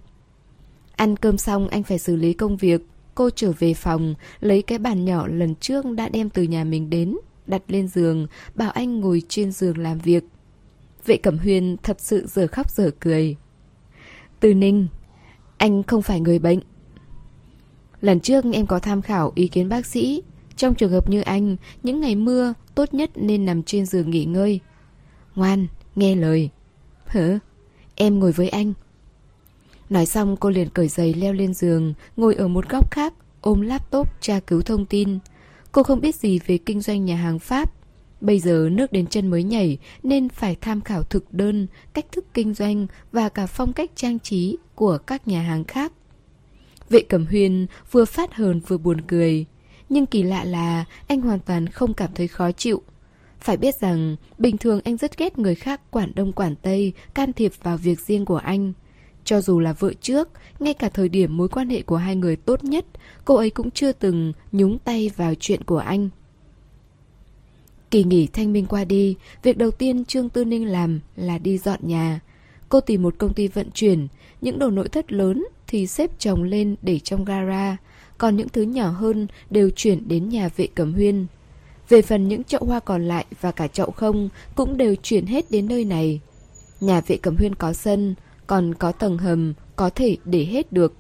[SPEAKER 1] Ăn cơm xong anh phải xử lý công việc. Cô trở về phòng, lấy cái bàn nhỏ lần trước đã đem từ nhà mình đến, đặt lên giường, bảo anh ngồi trên giường làm việc. Vệ Cẩm Huyên thật sự giờ khóc giờ cười. Tư Ninh, anh không phải người bệnh. Lần trước em có tham khảo ý kiến bác sĩ. Trong trường hợp như anh, những ngày mưa tốt nhất nên nằm trên giường nghỉ ngơi. Ngoan, nghe lời. Hả? Em ngồi với anh. Nói xong cô liền cởi giày leo lên giường, ngồi ở một góc khác, ôm laptop tra cứu thông tin. Cô không biết gì về kinh doanh nhà hàng Pháp. Bây giờ nước đến chân mới nhảy nên phải tham khảo thực đơn, cách thức kinh doanh và cả phong cách trang trí của các nhà hàng khác. Vệ Cẩm Huyên vừa phát hờn vừa buồn cười. Nhưng kỳ lạ là anh hoàn toàn không cảm thấy khó chịu. Phải biết rằng bình thường anh rất ghét người khác quản đông quản tây, can thiệp vào việc riêng của anh. Cho dù là vợ trước, ngay cả thời điểm mối quan hệ của hai người tốt nhất, cô ấy cũng chưa từng nhúng tay vào chuyện của anh. Kỳ nghỉ thanh minh qua đi, việc đầu tiên Trương Tư Ninh làm là đi dọn nhà. Cô tìm một công ty vận chuyển, những đồ nội thất lớn thì xếp chồng lên để trong gara, còn những thứ nhỏ hơn đều chuyển đến nhà Vệ Cẩm Huyên. Về phần những chậu hoa còn lại và cả chậu không cũng đều chuyển hết đến nơi này. Nhà Vệ Cẩm Huyên có sân, còn có tầng hầm, có thể để hết được.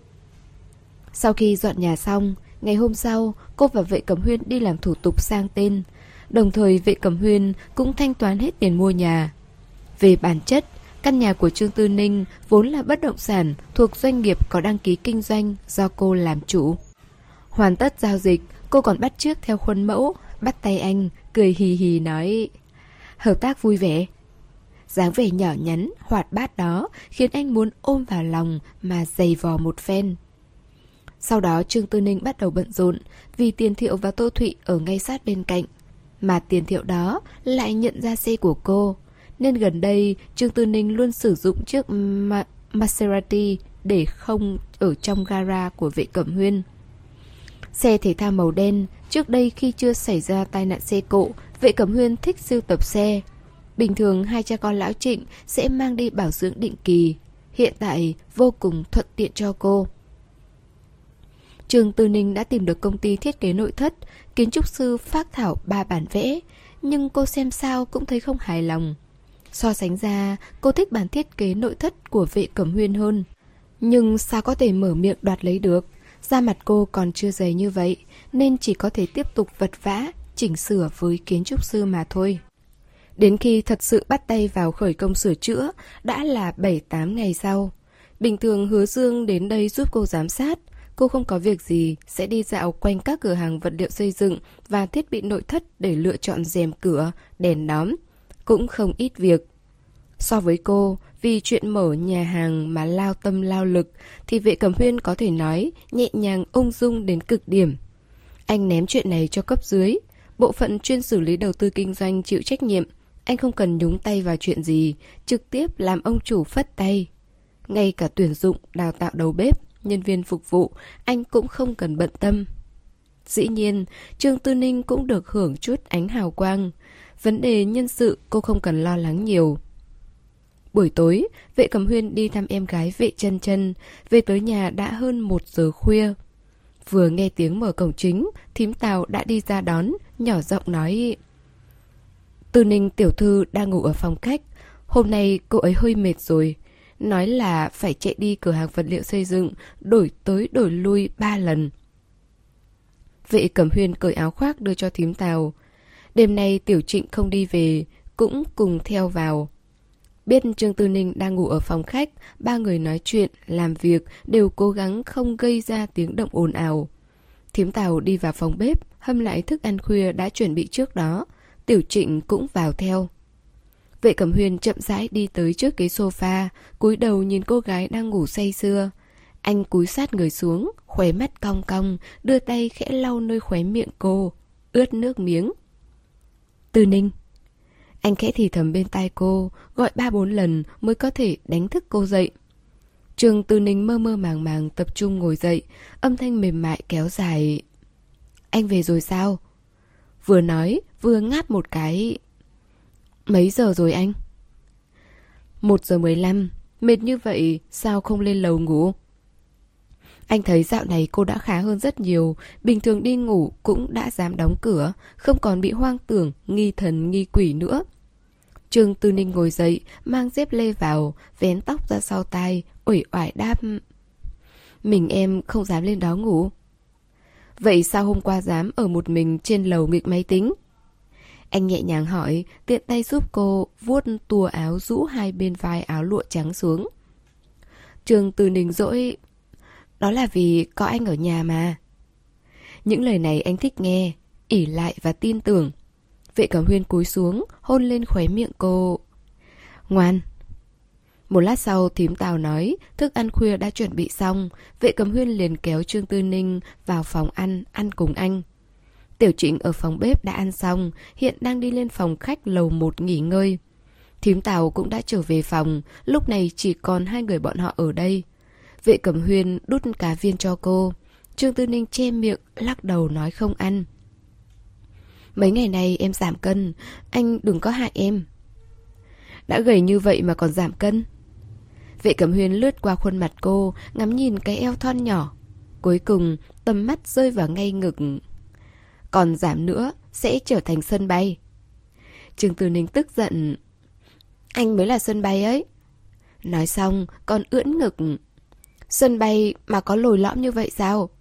[SPEAKER 1] Sau khi dọn nhà xong, ngày hôm sau, cô và Vệ Cẩm Huyên đi làm thủ tục sang tên. Đồng thời Vệ Cẩm Huyên cũng thanh toán hết tiền mua nhà. Về bản chất, căn nhà của Trương Tư Ninh vốn là bất động sản thuộc doanh nghiệp có đăng ký kinh doanh do cô làm chủ. Hoàn tất giao dịch, cô còn bắt chước theo khuôn mẫu, bắt tay anh, cười hì hì nói hợp tác vui vẻ. Dáng vẻ nhỏ nhắn, hoạt bát đó khiến anh muốn ôm vào lòng mà giày vò một phen. Sau đó Trương Tư Ninh bắt đầu bận rộn vì Tiền Thiệu và Tô Thụy ở ngay sát bên cạnh. Mà Tiền Thiệu đó lại nhận ra xe của cô. Nên gần đây Trương Tư Ninh luôn sử dụng chiếc Ma- Maserati để không ở trong gara của Vệ Cẩm Huyên. Xe thể thao màu đen, trước đây khi chưa xảy ra tai nạn xe cộ, Vệ Cẩm Huyên thích sưu tập xe. Bình thường hai cha con lão Trịnh sẽ mang đi bảo dưỡng định kỳ. Hiện tại vô cùng thuận tiện cho cô. Trương Tư Ninh đã tìm được công ty thiết kế nội thất, kiến trúc sư phác thảo ba bản vẽ, nhưng cô xem sao cũng thấy không hài lòng. So sánh ra, cô thích bản thiết kế nội thất của Vệ Cẩm Huyên hơn. Nhưng sao có thể mở miệng đoạt lấy được? Da mặt cô còn chưa dày như vậy, nên chỉ có thể tiếp tục vật vã, chỉnh sửa với kiến trúc sư mà thôi. Đến khi thật sự bắt tay vào khởi công sửa chữa, đã là bảy tám ngày sau. Bình thường Hứa Dương đến đây giúp cô giám sát. Cô không có việc gì, sẽ đi dạo quanh các cửa hàng vật liệu xây dựng và thiết bị nội thất để lựa chọn rèm cửa, đèn đóm. Cũng không ít việc. So với cô, vì chuyện mở nhà hàng mà lao tâm lao lực, thì Vệ Cẩm Huyên có thể nói nhẹ nhàng ung dung đến cực điểm. Anh ném chuyện này cho cấp dưới, bộ phận chuyên xử lý đầu tư kinh doanh chịu trách nhiệm. Anh không cần nhúng tay vào chuyện gì, trực tiếp làm ông chủ phất tay. Ngay cả tuyển dụng, đào tạo đầu bếp, nhân viên phục vụ, anh cũng không cần bận tâm. Dĩ nhiên, Trương Tư Ninh cũng được hưởng chút ánh hào quang. Vấn đề nhân sự cô không cần lo lắng nhiều. Buổi tối, Vệ Cẩm Huyên đi thăm em gái Vệ Chân Chân, về tới nhà đã hơn một giờ khuya. Vừa nghe tiếng mở cổng chính, thím Tào đã đi ra đón, nhỏ giọng nói: Tư Ninh tiểu thư đang ngủ ở phòng khách, hôm nay cô ấy hơi mệt rồi, nói là phải chạy đi cửa hàng vật liệu xây dựng, đổi tới đổi lui ba lần. Vệ Cẩm Huyên cởi áo khoác đưa cho thím Tào. Đêm nay Tiểu Trịnh không đi về, cũng cùng theo vào. Biết Trương Tư Ninh đang ngủ ở phòng khách, ba người nói chuyện, làm việc đều cố gắng không gây ra tiếng động ồn ào. Thím Tào đi vào phòng bếp, hâm lại thức ăn khuya đã chuẩn bị trước đó. Tiểu Trịnh cũng vào theo. Vệ Cẩm Huyên chậm rãi đi tới trước cái sofa, cúi đầu nhìn cô gái đang ngủ say sưa. Anh cúi sát người xuống, khóe mắt cong cong, đưa tay khẽ lau nơi khóe miệng cô, ướt nước miếng. Tư Ninh. Anh khẽ thì thầm bên tai cô, gọi ba bốn lần mới có thể đánh thức cô dậy. Trương Tư Ninh mơ mơ màng màng tập trung ngồi dậy, âm thanh mềm mại kéo dài. Anh về rồi sao? Vừa nói, vừa ngáp một cái. Mấy giờ rồi anh? Một giờ mười lăm, mệt như vậy sao không lên lầu ngủ? Anh thấy dạo này cô đã khá hơn rất nhiều, bình thường đi ngủ cũng đã dám đóng cửa, không còn bị hoang tưởng, nghi thần nghi quỷ nữa. Trương Tư Ninh ngồi dậy, mang dép lê vào, vén tóc ra sau tai, uể oải đáp. Mình em không dám lên đó ngủ. Vậy sao hôm qua dám ở một mình trên lầu nghịch máy tính? Anh nhẹ nhàng hỏi, tiện tay giúp cô vuốt tua áo rũ hai bên vai áo lụa trắng xuống. Trương Tư Ninh dỗi. Đó là vì có anh ở nhà mà. Những lời này anh thích nghe, ỷ lại và tin tưởng. Vệ Cẩm Huyên cúi xuống, hôn lên khóe miệng cô. Ngoan. Một lát sau thím Tào nói thức ăn khuya đã chuẩn bị xong. Vệ Cẩm Huyên liền kéo Trương Tư Ninh vào phòng ăn, ăn cùng anh. Tiểu Trịnh ở phòng bếp đã ăn xong, hiện đang đi lên phòng khách lầu một nghỉ ngơi. Thím Tào cũng đã trở về phòng, lúc này chỉ còn hai người bọn họ ở đây. Vệ Cẩm Huyên đút cá viên cho cô. Trương Tư Ninh che miệng, lắc đầu nói không ăn. Mấy ngày này em giảm cân, anh đừng có hại em. Đã gầy như vậy mà còn giảm cân? Vệ Cẩm Huyên lướt qua khuôn mặt cô, ngắm nhìn cái eo thon nhỏ. Cuối cùng tầm mắt rơi vào ngay ngực. Còn giảm nữa sẽ trở thành sân bay. Trương Tư Ninh tức giận. Anh mới là sân bay ấy. Nói xong còn ưỡn ngực. Sân bay mà có lồi lõm như vậy sao?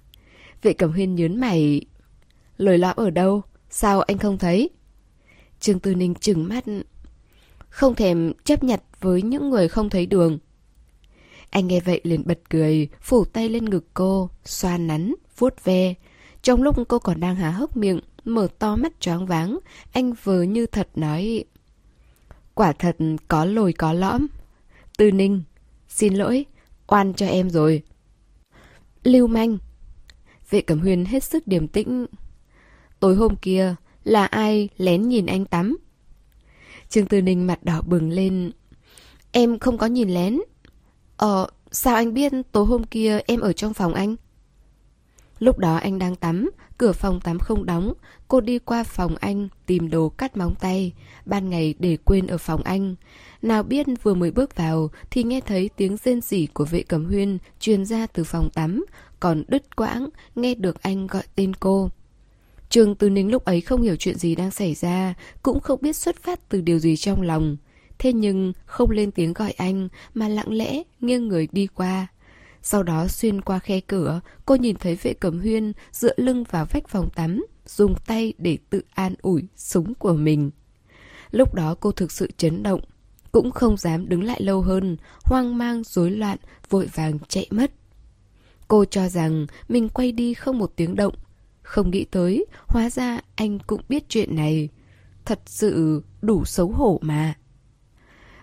[SPEAKER 1] Vệ Cẩm Huyên nhớn mày. Lồi lõm ở đâu? Sao anh không thấy? Trương Tư Ninh trừng mắt. Không thèm chấp nhặt với những người không thấy đường. Anh nghe vậy liền bật cười, phủ tay lên ngực cô, xoa nắn, vuốt ve. Trong lúc cô còn đang há hốc miệng, mở to mắt choáng váng, anh vờ như thật nói. Quả thật có lồi có lõm. Tư Ninh, xin lỗi, oan cho em rồi. Lưu manh. Vệ Cẩm Huyên hết sức điềm tĩnh. Tối hôm kia là ai lén nhìn anh tắm? Trương Tư Ninh mặt đỏ bừng lên. Em không có nhìn lén. Ờ, sao anh biết tối hôm kia em ở trong phòng anh? Lúc đó anh đang tắm, cửa phòng tắm không đóng. Cô đi qua phòng anh tìm đồ cắt móng tay, ban ngày để quên ở phòng anh. Nào biết vừa mới bước vào thì nghe thấy tiếng rên rỉ của Vệ Cẩm Huyên truyền ra từ phòng tắm, còn đứt quãng nghe được anh gọi tên cô. Trương Tư Ninh lúc ấy không hiểu chuyện gì đang xảy ra, cũng không biết xuất phát từ điều gì trong lòng. Thế nhưng không lên tiếng gọi anh mà lặng lẽ nghiêng người đi qua. Sau đó xuyên qua khe cửa, cô nhìn thấy Vệ Cẩm Huyên dựa lưng vào vách phòng tắm, dùng tay để tự an ủi súng của mình. Lúc đó cô thực sự chấn động, cũng không dám đứng lại lâu hơn, hoang mang rối loạn, vội vàng chạy mất. Cô cho rằng mình quay đi không một tiếng động, không nghĩ tới, hóa ra anh cũng biết chuyện này. Thật sự đủ xấu hổ mà.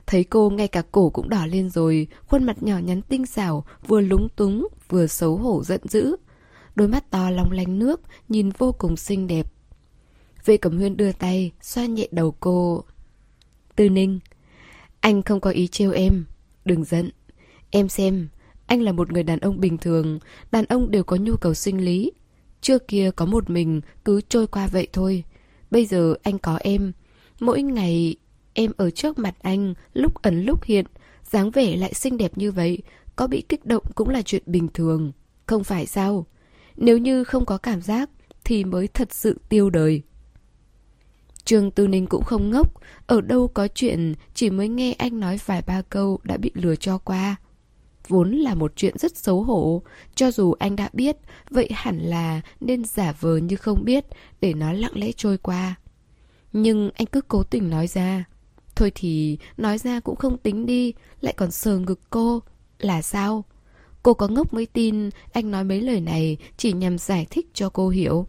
[SPEAKER 1] Thấy cô ngay cả cổ cũng đỏ lên rồi, khuôn mặt nhỏ nhắn tinh xảo, vừa lúng túng, vừa xấu hổ giận dữ. Đôi mắt to long lanh nước, nhìn vô cùng xinh đẹp. Vệ Cẩm Huyên đưa tay, xoa nhẹ đầu cô. Tư Ninh, anh không có ý trêu em, đừng giận. Em xem, anh là một người đàn ông bình thường, đàn ông đều có nhu cầu sinh lý. Trước kia có một mình, cứ trôi qua vậy thôi. Bây giờ anh có em, mỗi ngày em ở trước mặt anh, lúc ẩn lúc hiện, dáng vẻ lại xinh đẹp như vậy, có bị kích động cũng là chuyện bình thường, không phải sao? Nếu như không có cảm giác thì mới thật sự tiêu đời. Trương Tư Ninh cũng không ngốc, ở đâu có chuyện chỉ mới nghe anh nói vài ba câu đã bị lừa cho qua. Vốn là một chuyện rất xấu hổ, cho dù anh đã biết, vậy hẳn là nên giả vờ như không biết để nó lặng lẽ trôi qua. Nhưng anh cứ cố tình nói ra. Thôi thì nói ra cũng không tính đi, lại còn sờ ngực cô. Là sao? Cô có ngốc mới tin anh nói mấy lời này chỉ nhằm giải thích cho cô hiểu.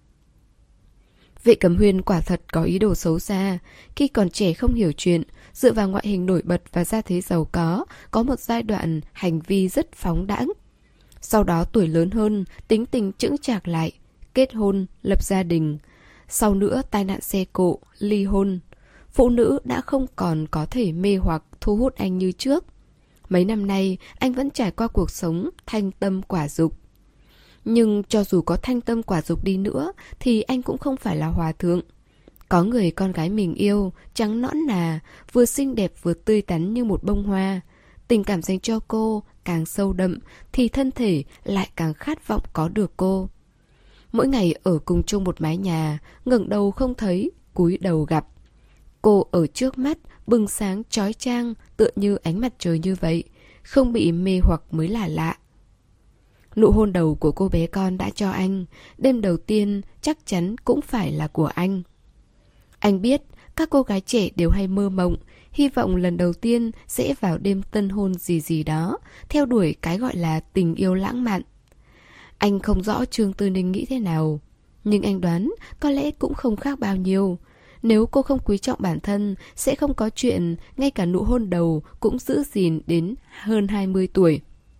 [SPEAKER 1] Vệ Cẩm Huyên quả thật có ý đồ xấu xa. Khi còn trẻ không hiểu chuyện, dựa vào ngoại hình nổi bật và gia thế giàu có, có một giai đoạn hành vi rất phóng đãng. Sau đó tuổi lớn hơn, tính tình chững chạc lại, kết hôn, lập gia đình. Sau nữa tai nạn xe cộ, ly hôn. Phụ nữ đã không còn có thể mê hoặc thu hút anh như trước. Mấy năm nay, anh vẫn trải qua cuộc sống thanh tâm quả dục. Nhưng cho dù có thanh tâm quả dục đi nữa thì anh cũng không phải là hòa thượng. Có người con gái mình yêu, trắng nõn nà, vừa xinh đẹp vừa tươi tắn như một bông hoa. Tình cảm dành cho cô càng sâu đậm thì thân thể lại càng khát vọng có được cô. Mỗi ngày ở cùng chung một mái nhà, ngẩng đầu không thấy, cúi đầu gặp. Cô ở trước mắt, bừng sáng chói chang, tựa như ánh mặt trời như vậy, không bị mê hoặc mới là lạ. Nụ hôn đầu của cô bé con đã cho anh, đêm đầu tiên chắc chắn cũng phải là của anh. Anh biết các cô gái trẻ đều hay mơ mộng, hy vọng lần đầu tiên sẽ vào đêm tân hôn gì gì đó, theo đuổi cái gọi là tình yêu lãng mạn. Anh không rõ Trương Tư Ninh nghĩ thế nào, nhưng anh đoán có lẽ cũng không khác bao nhiêu. Nếu cô không quý trọng bản thân, sẽ không có chuyện ngay cả nụ hôn đầu cũng giữ gìn đến hơn hai mươi tuổi.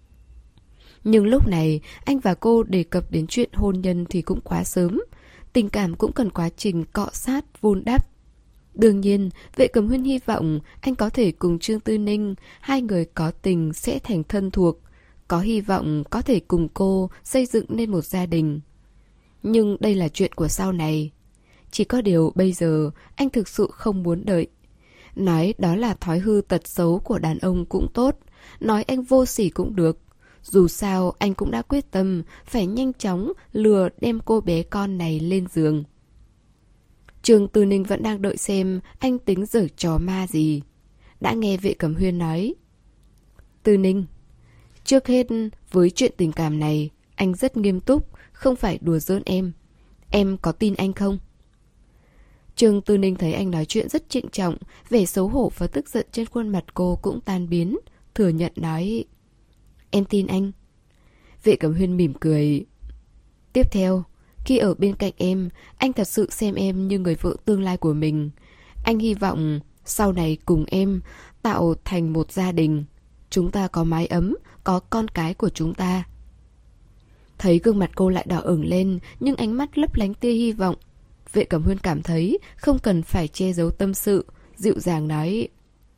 [SPEAKER 1] Nhưng lúc này, anh và cô đề cập đến chuyện hôn nhân thì cũng quá sớm. Tình cảm cũng cần quá trình cọ sát, vun đắp. Đương nhiên, Vệ Cẩm Huyên hy vọng anh có thể cùng Trương Tư Ninh, hai người có tình sẽ thành thân thuộc. Có hy vọng có thể cùng cô xây dựng nên một gia đình. Nhưng đây là chuyện của sau này. Chỉ có điều bây giờ anh thực sự không muốn đợi. Nói đó là thói hư tật xấu của đàn ông cũng tốt, nói anh vô sỉ cũng được. Dù sao anh cũng đã quyết tâm phải nhanh chóng lừa đem cô bé con này lên giường. Trương Tư Ninh vẫn đang đợi xem anh tính giở trò ma gì. Đã nghe Vệ Cẩm Huyên nói: Tư Ninh, trước hết với chuyện tình cảm này anh rất nghiêm túc, không phải đùa giỡn em. Em có tin anh không? Trương Tư Ninh thấy anh nói chuyện rất trịnh trọng, vẻ xấu hổ và tức giận trên khuôn mặt cô cũng tan biến, thừa nhận nói: Em tin anh. Vệ Cẩm Huyên mỉm cười. Tiếp theo, khi ở bên cạnh em, anh thật sự xem em như người vợ tương lai của mình. Anh hy vọng sau này cùng em tạo thành một gia đình. Chúng ta có mái ấm, có con cái của chúng ta. Thấy gương mặt cô lại đỏ ửng lên, nhưng ánh mắt lấp lánh tia hy vọng. Vệ Cẩm Huyên cảm thấy không cần phải che giấu tâm sự, dịu dàng nói: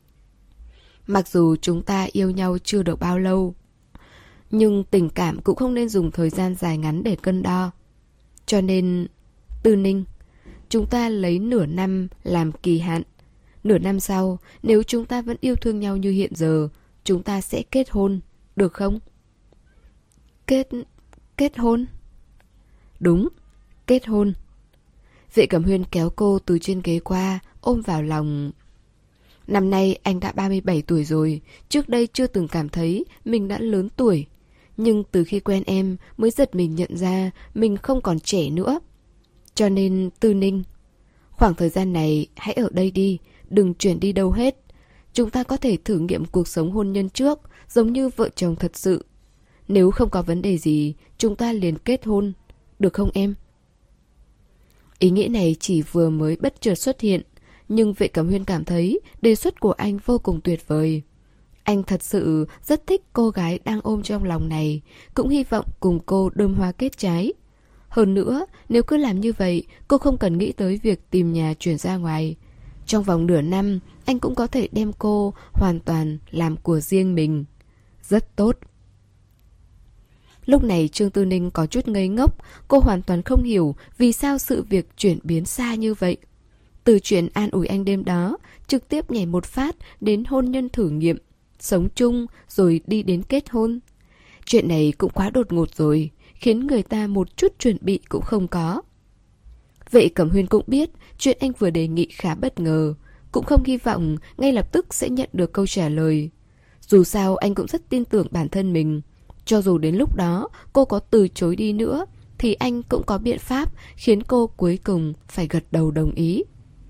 [SPEAKER 1] Mặc dù chúng ta yêu nhau chưa được bao lâu, nhưng tình cảm cũng không nên dùng thời gian dài ngắn để cân đo. Cho nên, Tư Ninh, chúng ta lấy nửa năm làm kỳ hạn. Nửa năm sau, nếu chúng ta vẫn yêu thương nhau như hiện giờ, chúng ta sẽ kết hôn, được không? Kết... kết hôn? Đúng, kết hôn. Vệ Cẩm Huyên kéo cô từ trên ghế qua, ôm vào lòng. Năm nay anh đã ba mươi bảy tuổi rồi, trước đây chưa từng cảm thấy mình đã lớn tuổi. Nhưng từ khi quen em mới giật mình nhận ra mình không còn trẻ nữa. Cho nên Tư Ninh, khoảng thời gian này hãy ở đây đi, đừng chuyển đi đâu hết. Chúng ta có thể thử nghiệm cuộc sống hôn nhân trước, giống như vợ chồng thật sự. Nếu không có vấn đề gì, chúng ta liền kết hôn, được không em? Ý nghĩ này chỉ vừa mới bất chợt xuất hiện, Nhưng Vệ Cẩm Huyên cảm thấy đề xuất của anh vô cùng tuyệt vời. Anh thật sự rất thích cô gái đang ôm trong lòng này, cũng hy vọng cùng cô đơm hoa kết trái. Hơn nữa, nếu cứ làm như vậy, cô không cần nghĩ tới việc tìm nhà chuyển ra ngoài. Trong vòng nửa năm, anh cũng có thể đem cô hoàn toàn làm của riêng mình. Rất tốt. Lúc này Trương Tư Ninh có chút ngây ngốc, cô hoàn toàn không hiểu vì sao sự việc chuyển biến xa như vậy. Từ chuyện an ủi anh đêm đó, trực tiếp nhảy một phát đến hôn nhân thử nghiệm, sống chung rồi đi đến kết hôn. Chuyện này cũng quá đột ngột rồi, khiến người ta một chút chuẩn bị cũng không có. Vệ Cẩm Huyên cũng biết chuyện anh vừa đề nghị khá bất ngờ, cũng không hy vọng ngay lập tức sẽ nhận được câu trả lời. Dù sao anh cũng rất tin tưởng bản thân mình. Cho dù đến lúc đó cô có từ chối đi nữa, thì anh cũng có biện pháp khiến cô cuối cùng phải gật đầu đồng ý.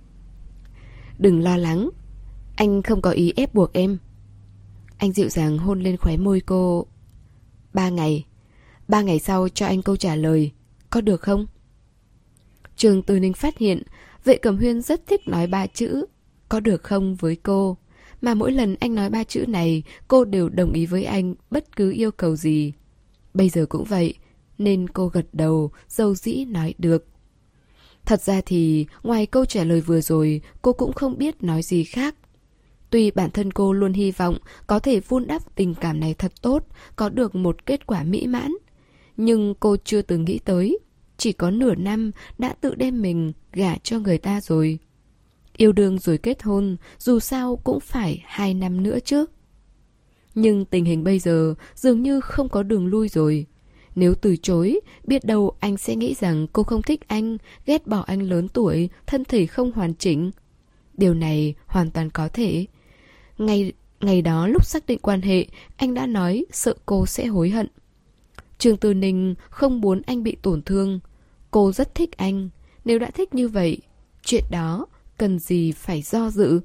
[SPEAKER 1] Đừng lo lắng, anh không có ý ép buộc em. Anh dịu dàng hôn lên khóe môi cô. Ba ngày, ba ngày sau cho anh câu trả lời, có được không? Trương Tư Ninh phát hiện Vệ Cẩm Huyên rất thích nói ba chữ có được không với cô. Mà mỗi lần anh nói ba chữ này, cô đều đồng ý với anh bất cứ yêu cầu gì. Bây giờ cũng vậy, nên cô gật đầu, dầu dĩ nói được. Thật ra thì, ngoài câu trả lời vừa rồi, cô cũng không biết nói gì khác. Tuy bản thân cô luôn hy vọng có thể vun đắp tình cảm này thật tốt, có được một kết quả mỹ mãn. Nhưng cô chưa từng nghĩ tới, chỉ có nửa năm đã tự đem mình gả cho người ta rồi. Yêu đương rồi kết hôn, dù sao cũng phải hai năm nữa chứ. Nhưng tình hình bây giờ dường như không có đường lui rồi. Nếu từ chối, biết đâu anh sẽ nghĩ rằng cô không thích anh, ghét bỏ anh lớn tuổi, thân thể không hoàn chỉnh. Điều này hoàn toàn có thể. Ngày, ngày đó lúc xác định quan hệ, anh đã nói sợ cô sẽ hối hận. Trương Tư Ninh không muốn anh bị tổn thương. Cô rất thích anh. Nếu đã thích như vậy, chuyện đó cần gì phải do dự.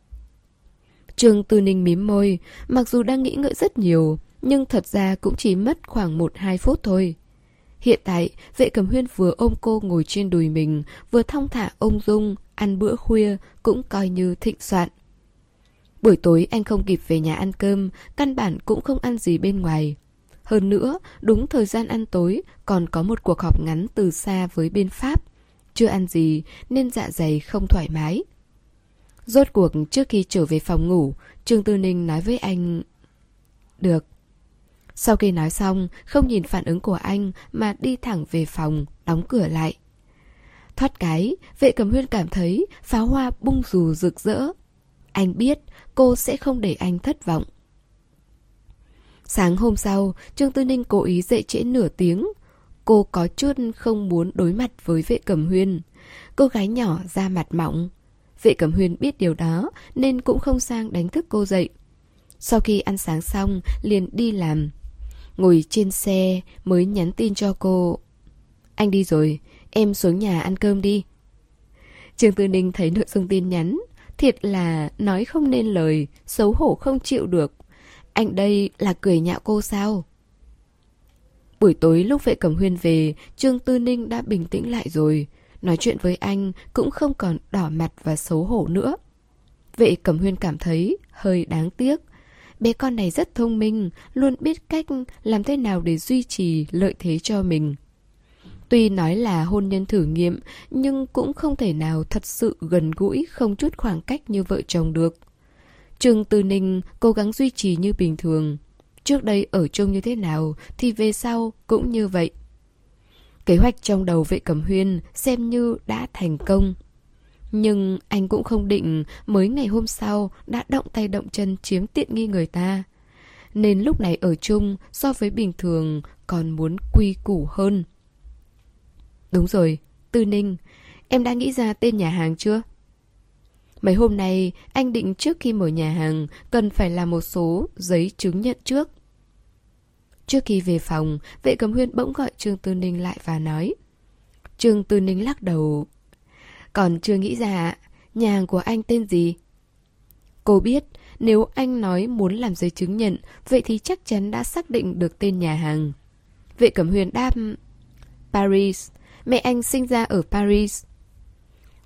[SPEAKER 1] Trương Tư Ninh mím môi, mặc dù đang nghĩ ngợi rất nhiều, nhưng thật ra cũng chỉ mất khoảng một hai phút thôi. Hiện tại, Vệ Cẩm Huyên vừa ôm cô ngồi trên đùi mình, vừa thong thả ung dung, ăn bữa khuya cũng coi như thịnh soạn. Buổi tối anh không kịp về nhà ăn cơm, căn bản cũng không ăn gì bên ngoài. Hơn nữa, đúng thời gian ăn tối, còn có một cuộc họp ngắn từ xa với bên Pháp. Chưa ăn gì nên dạ dày không thoải mái. Rốt cuộc trước khi trở về phòng ngủ, Trương Tư Ninh nói với anh: Được. Sau khi nói xong, không nhìn phản ứng của anh mà đi thẳng về phòng, đóng cửa lại. Thoát cái, Vệ Cẩm Huyên cảm thấy pháo hoa bung dù rực rỡ. Anh biết cô sẽ không để anh thất vọng. Sáng hôm sau, Trương Tư Ninh cố ý dậy trễ nửa tiếng. Cô có chút không muốn đối mặt với Vệ Cẩm Huyên. Cô gái nhỏ da mặt mỏng. Vệ Cẩm Huyên biết điều đó nên cũng không sang đánh thức cô dậy. Sau khi ăn sáng xong liền đi làm. Ngồi trên xe mới nhắn tin cho cô: Anh đi rồi, em xuống nhà ăn cơm đi. Trương Tư Ninh thấy nội dung tin nhắn, thiệt là nói không nên lời, xấu hổ không chịu được. Anh đây là cười nhạo cô sao? Buổi tối lúc Vệ Cẩm Huyên về, Trương Tư Ninh đã bình tĩnh lại rồi. Nói chuyện với anh cũng không còn đỏ mặt và xấu hổ nữa. Vệ Cẩm Huyên cảm thấy hơi đáng tiếc. Bé con này rất thông minh, luôn biết cách làm thế nào để duy trì lợi thế cho mình. Tuy nói là hôn nhân thử nghiệm, nhưng cũng không thể nào thật sự gần gũi, không chút khoảng cách như vợ chồng được. Trương Tư Ninh cố gắng duy trì như bình thường. Trước đây ở chung như thế nào thì về sau cũng như vậy. Kế hoạch trong đầu Vệ Cẩm Huyên xem như đã thành công. Nhưng anh cũng không định mới ngày hôm sau đã động tay động chân chiếm tiện nghi người ta. Nên lúc này ở chung so với bình thường còn muốn quy củ hơn. Đúng rồi, Tư Ninh, em đã nghĩ ra tên nhà hàng chưa? Mấy hôm nay anh định trước khi mở nhà hàng cần phải làm một số giấy chứng nhận trước. Trước khi về phòng, Vệ Cẩm Huyên bỗng gọi Trương Tư Ninh lại và nói. Trương Tư Ninh lắc đầu. Còn chưa nghĩ ra, nhà hàng của anh tên gì? Cô biết nếu anh nói muốn làm giấy chứng nhận, vậy thì chắc chắn đã xác định được tên nhà hàng. Vệ Cẩm Huyên đáp. Paris, mẹ anh sinh ra ở Paris.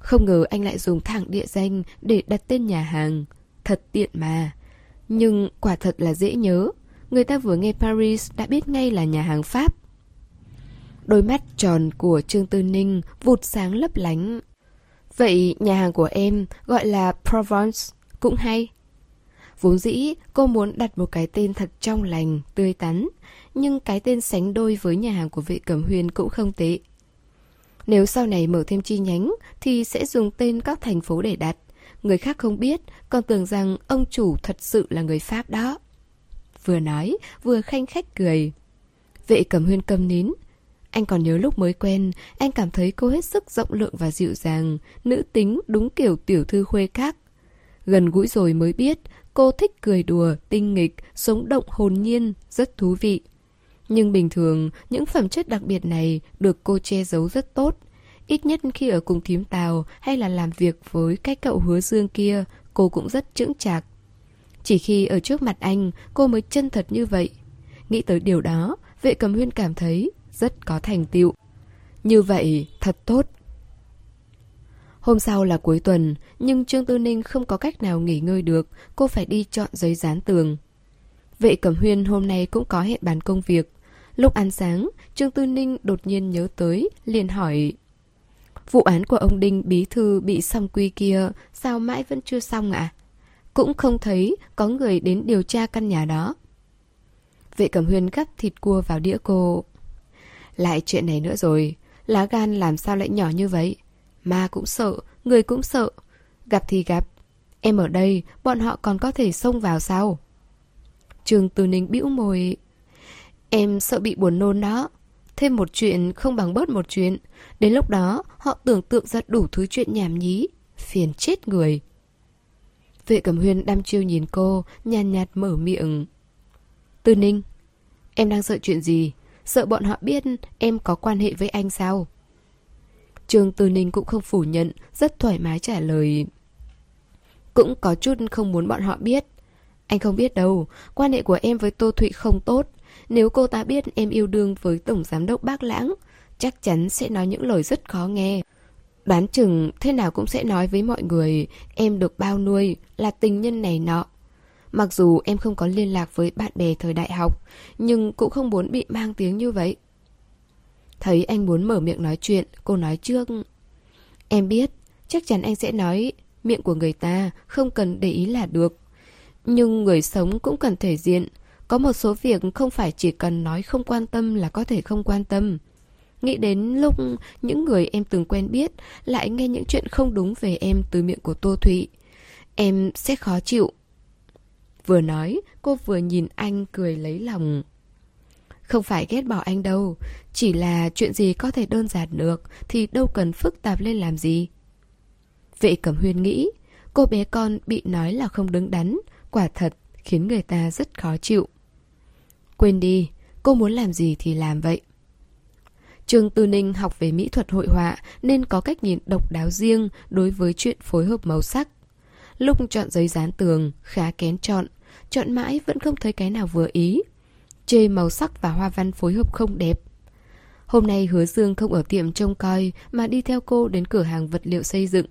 [SPEAKER 1] Không ngờ anh lại dùng thẳng địa danh để đặt tên nhà hàng. Thật tiện mà. Nhưng quả thật là dễ nhớ. Người ta vừa nghe Paris đã biết ngay là nhà hàng Pháp. Đôi mắt tròn của Trương Tư Ninh vụt sáng lấp lánh. Vậy nhà hàng của em gọi là Provence cũng hay. Vốn dĩ cô muốn đặt một cái tên thật trong lành, tươi tắn, nhưng cái tên sánh đôi với nhà hàng của Vệ Cẩm Huyên cũng không tệ. Nếu sau này mở thêm chi nhánh thì sẽ dùng tên các thành phố để đặt. Người khác không biết, còn tưởng rằng ông chủ thật sự là người Pháp đó. Vừa nói, vừa khanh khách cười. Vệ Cẩm Huyên câm nín. Anh còn nhớ lúc mới quen, anh cảm thấy cô hết sức rộng lượng và dịu dàng, nữ tính đúng kiểu tiểu thư khuê các. Gần gũi rồi mới biết, cô thích cười đùa, tinh nghịch, sống động hồn nhiên, rất thú vị. Nhưng bình thường, những phẩm chất đặc biệt này được cô che giấu rất tốt. Ít nhất khi ở cùng thím Tào hay là làm việc với cái cậu Hứa Dương kia, cô cũng rất chững chạc. Chỉ khi ở trước mặt anh, cô mới chân thật như vậy. Nghĩ tới điều đó, Vệ Cẩm Huyên cảm thấy rất có thành tựu. Như vậy, thật tốt. Hôm sau là cuối tuần, nhưng Trương Tư Ninh không có cách nào nghỉ ngơi được, cô phải đi chọn giấy dán tường. Vệ Cẩm Huyên hôm nay cũng có hẹn bàn công việc. Lúc ăn sáng, Trương Tư Ninh đột nhiên nhớ tới, liền hỏi: vụ án của ông Đinh bí thư bị song quy kia sao mãi vẫn chưa xong ạ? À? Cũng không thấy có người đến điều tra căn nhà đó. Vệ Cẩm Huyên gắp thịt cua vào đĩa cô. Lại chuyện này nữa rồi, lá gan làm sao lại nhỏ như vậy? Ma cũng sợ, người cũng sợ. Gặp thì gặp. Em ở đây, bọn họ còn có thể xông vào sao? Trương Tư Ninh bĩu môi. Em sợ bị buồn nôn đó. Thêm một chuyện không bằng bớt một chuyện. Đến lúc đó họ tưởng tượng ra đủ thứ chuyện nhảm nhí. Phiền chết người. Vệ Cẩm Huyên đăm chiêu nhìn cô, nhàn nhạt, nhạt mở miệng. Tư Ninh, em đang sợ chuyện gì? Sợ bọn họ biết em có quan hệ với anh sao? Trương Tư Ninh cũng không phủ nhận, rất thoải mái trả lời. Cũng có chút không muốn bọn họ biết. Anh không biết đâu, quan hệ của em với Tô Thụy không tốt. Nếu cô ta biết em yêu đương với Tổng Giám đốc Bác Lãng, chắc chắn sẽ nói những lời rất khó nghe. Đoán chừng thế nào cũng sẽ nói với mọi người em được bao nuôi, là tình nhân này nọ. Mặc dù em không có liên lạc với bạn bè thời đại học, nhưng cũng không muốn bị mang tiếng như vậy. Thấy anh muốn mở miệng nói chuyện, cô nói trước. Em biết, chắc chắn anh sẽ nói miệng của người ta không cần để ý là được. Nhưng người sống cũng cần thể diện. Có một số việc không phải chỉ cần nói không quan tâm là có thể không quan tâm. Nghĩ đến lúc những người em từng quen biết lại nghe những chuyện không đúng về em từ miệng của Tô Thụy, em sẽ khó chịu. Vừa nói, cô vừa nhìn anh cười lấy lòng. Không phải ghét bỏ anh đâu, chỉ là chuyện gì có thể đơn giản được thì đâu cần phức tạp lên làm gì. Vệ Cẩm Huyên nghĩ, cô bé con bị nói là không đứng đắn, quả thật khiến người ta rất khó chịu. Quên đi, cô muốn làm gì thì làm vậy. Trương Tư Ninh học về mỹ thuật hội họa nên có cách nhìn độc đáo riêng đối với chuyện phối hợp màu sắc. Lúc chọn giấy dán tường, khá kén chọn, chọn mãi vẫn không thấy cái nào vừa ý. Chê màu sắc và hoa văn phối hợp không đẹp. Hôm nay Hứa Dương không ở tiệm trông coi mà đi theo cô đến cửa hàng vật liệu xây dựng.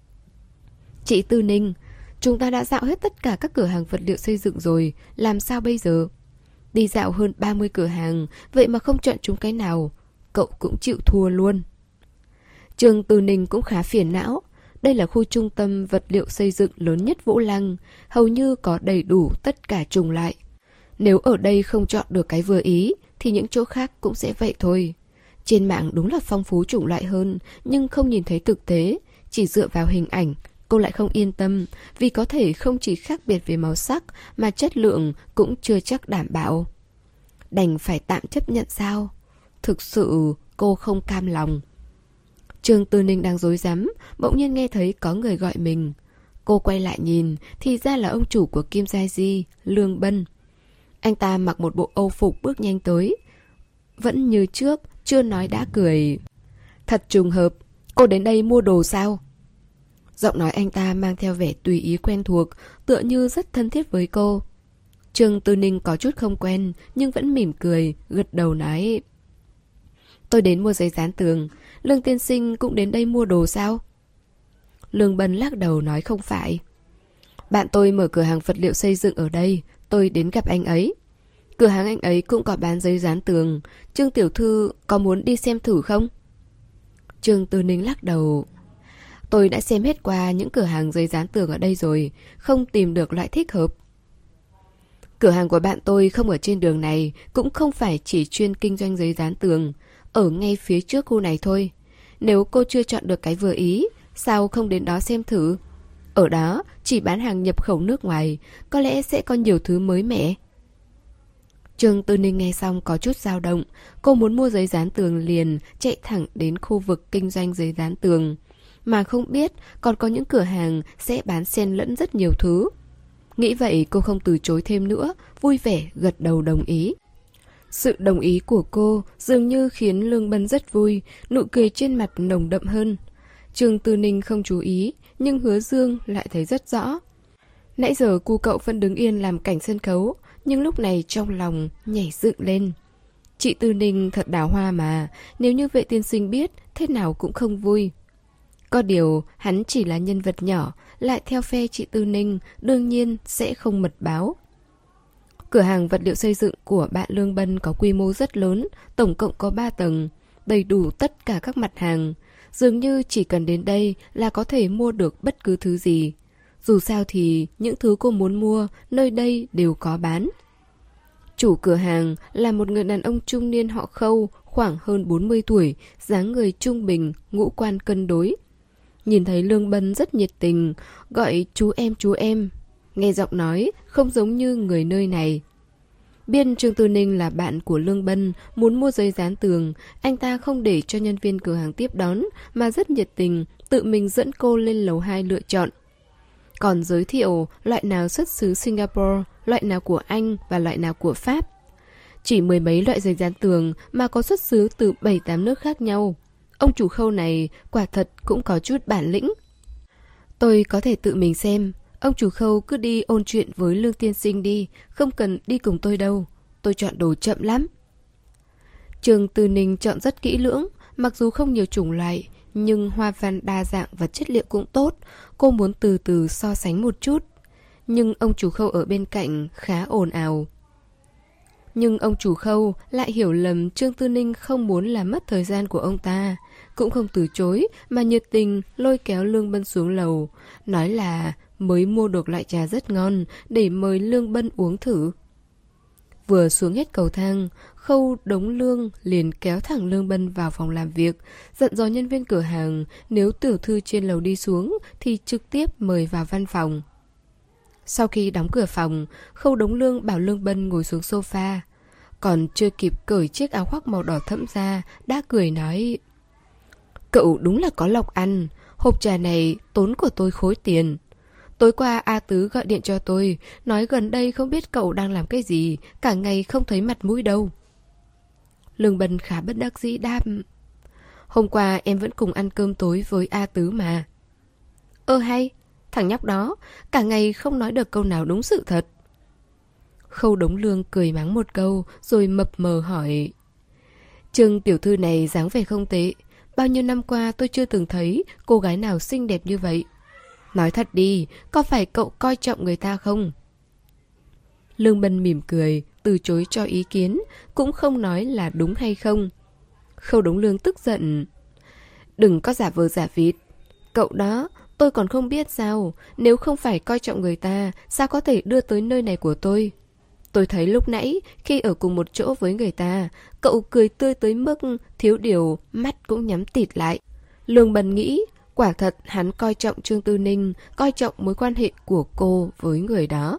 [SPEAKER 1] Chị Tư Ninh, chúng ta đã dạo hết tất cả các cửa hàng vật liệu xây dựng rồi, làm sao bây giờ? Đi dạo hơn ba mươi cửa hàng, vậy mà không chọn chúng cái nào, cậu cũng chịu thua luôn. Trương Tư Ninh cũng khá phiền não. Đây là khu trung tâm vật liệu xây dựng lớn nhất Vũ Lăng, hầu như có đầy đủ tất cả chủng loại. Nếu ở đây không chọn được cái vừa ý, thì những chỗ khác cũng sẽ vậy thôi. Trên mạng đúng là phong phú chủng loại hơn, nhưng không nhìn thấy thực tế, chỉ dựa vào hình ảnh. Cô lại không yên tâm, vì có thể không chỉ khác biệt về màu sắc, mà chất lượng cũng chưa chắc đảm bảo. Đành phải tạm chấp nhận sao? Thực sự cô không cam lòng. Trương Tư Ninh đang rối rắm, bỗng nhiên nghe thấy có người gọi mình. Cô quay lại nhìn, thì ra là ông chủ của Kim Gia Di, Lương Bân. Anh ta mặc một bộ âu phục bước nhanh tới. Vẫn như trước, chưa nói đã cười. Thật trùng hợp, cô đến đây mua đồ sao? Giọng nói anh ta mang theo vẻ tùy ý quen thuộc, tựa như rất thân thiết với cô. Trương Tư Ninh có chút không quen, nhưng vẫn mỉm cười, gật đầu nói. Tôi đến mua giấy dán tường, Lương tiên sinh cũng đến đây mua đồ sao? Lương Bân lắc đầu nói không phải. Bạn tôi mở cửa hàng vật liệu xây dựng ở đây, tôi đến gặp anh ấy. Cửa hàng anh ấy cũng có bán giấy dán tường. Trương tiểu thư có muốn đi xem thử không? Trương Tư Ninh lắc đầu. Tôi đã xem hết qua những cửa hàng giấy dán tường ở đây rồi, không tìm được loại thích hợp. Cửa hàng của bạn tôi không ở trên đường này, cũng không phải chỉ chuyên kinh doanh giấy dán tường, ở ngay phía trước khu này thôi. Nếu cô chưa chọn được cái vừa ý, sao không đến đó xem thử? Ở đó chỉ bán hàng nhập khẩu nước ngoài, có lẽ sẽ có nhiều thứ mới mẻ. Trương Tư Ninh nghe xong có chút dao động. Cô muốn mua giấy dán tường liền chạy thẳng đến khu vực kinh doanh giấy dán tường, mà không biết còn có những cửa hàng sẽ bán xen lẫn rất nhiều thứ. Nghĩ vậy cô không từ chối thêm nữa, vui vẻ gật đầu đồng ý. Sự đồng ý của cô dường như khiến Lương Bân rất vui, nụ cười trên mặt nồng đậm hơn. Trương Tư Ninh không chú ý, nhưng Hứa Dương lại thấy rất rõ. Nãy giờ cu cậu vẫn đứng yên làm cảnh sân khấu, nhưng lúc này trong lòng nhảy dựng lên. Chị Tư Ninh thật đào hoa mà, nếu như Vệ tiên sinh biết, thế nào cũng không vui. Có điều, hắn chỉ là nhân vật nhỏ, lại theo phe chị Tư Ninh, đương nhiên sẽ không mật báo. Cửa hàng vật liệu xây dựng của bạn Lương Bân có quy mô rất lớn, tổng cộng có ba tầng, đầy đủ tất cả các mặt hàng. Dường như chỉ cần đến đây là có thể mua được bất cứ thứ gì. Dù sao thì những thứ cô muốn mua, nơi đây đều có bán. Chủ cửa hàng là một người đàn ông trung niên họ Khâu, khoảng hơn bốn mươi tuổi, dáng người trung bình, ngũ quan cân đối. Nhìn thấy Lương Bân rất nhiệt tình, gọi chú em chú em. Nghe giọng nói không giống như người nơi này. Biết Trương Tư Ninh là bạn của Lương Bân, muốn mua giấy dán tường, anh ta không để cho nhân viên cửa hàng tiếp đón, mà rất nhiệt tình, tự mình dẫn cô lên lầu hai lựa chọn. Còn giới thiệu loại nào xuất xứ Singapore, loại nào của Anh và loại nào của Pháp. Chỉ mười mấy loại giấy dán tường mà có xuất xứ từ bảy tám nước khác nhau. Ông chủ Khâu này quả thật cũng có chút bản lĩnh. Tôi có thể tự mình xem. Ông chủ Khâu cứ đi ôn chuyện với Lương tiên sinh đi, không cần đi cùng tôi đâu. Tôi chọn đồ chậm lắm. Trương Tư Ninh chọn rất kỹ lưỡng, mặc dù không nhiều chủng loại, nhưng hoa văn đa dạng và chất liệu cũng tốt. Cô muốn từ từ so sánh một chút. Nhưng ông chủ Khâu ở bên cạnh khá ồn ào. Nhưng ông chủ Khâu lại hiểu lầm Trương Tư Ninh không muốn làm mất thời gian của ông ta. Cũng không từ chối mà nhiệt tình lôi kéo Lương Bân xuống lầu, nói là mới mua được loại trà rất ngon để mời Lương Bân uống thử. Vừa xuống hết cầu thang, Khâu Đống Lương liền kéo thẳng Lương Bân vào phòng làm việc, dặn dò nhân viên cửa hàng nếu tiểu thư trên lầu đi xuống thì trực tiếp mời vào văn phòng. Sau khi đóng cửa phòng, Khâu Đống Lương bảo Lương Bân ngồi xuống sofa. Còn chưa kịp cởi chiếc áo khoác màu đỏ thẫm ra, đã cười nói: Cậu đúng là có lộc ăn, hộp trà này tốn của tôi khối tiền. Tối qua A Tứ gọi điện cho tôi, nói gần đây không biết cậu đang làm cái gì, cả ngày không thấy mặt mũi đâu. Lương Bân khá bất đắc dĩ đáp: Hôm qua em vẫn cùng ăn cơm tối với A Tứ mà. Ơ hay, thằng nhóc đó, cả ngày không nói được câu nào đúng sự thật. Khâu Đống Lương cười mắng một câu, rồi mập mờ hỏi: Trương tiểu thư này dáng vẻ không tệ, bao nhiêu năm qua tôi chưa từng thấy cô gái nào xinh đẹp như vậy. Nói thật đi, có phải cậu coi trọng người ta không? Lương Bân mỉm cười, từ chối cho ý kiến, cũng không nói là đúng hay không. Khâu Đống Lương tức giận: Đừng có giả vờ giả vịt. Cậu đó, tôi còn không biết sao, nếu không phải coi trọng người ta, sao có thể đưa tới nơi này của tôi? Tôi thấy lúc nãy, khi ở cùng một chỗ với người ta, cậu cười tươi tới mức thiếu điều, mắt cũng nhắm tịt lại. Lương Bân nghĩ, quả thật hắn coi trọng Trương Tư Ninh, coi trọng mối quan hệ của cô với người đó.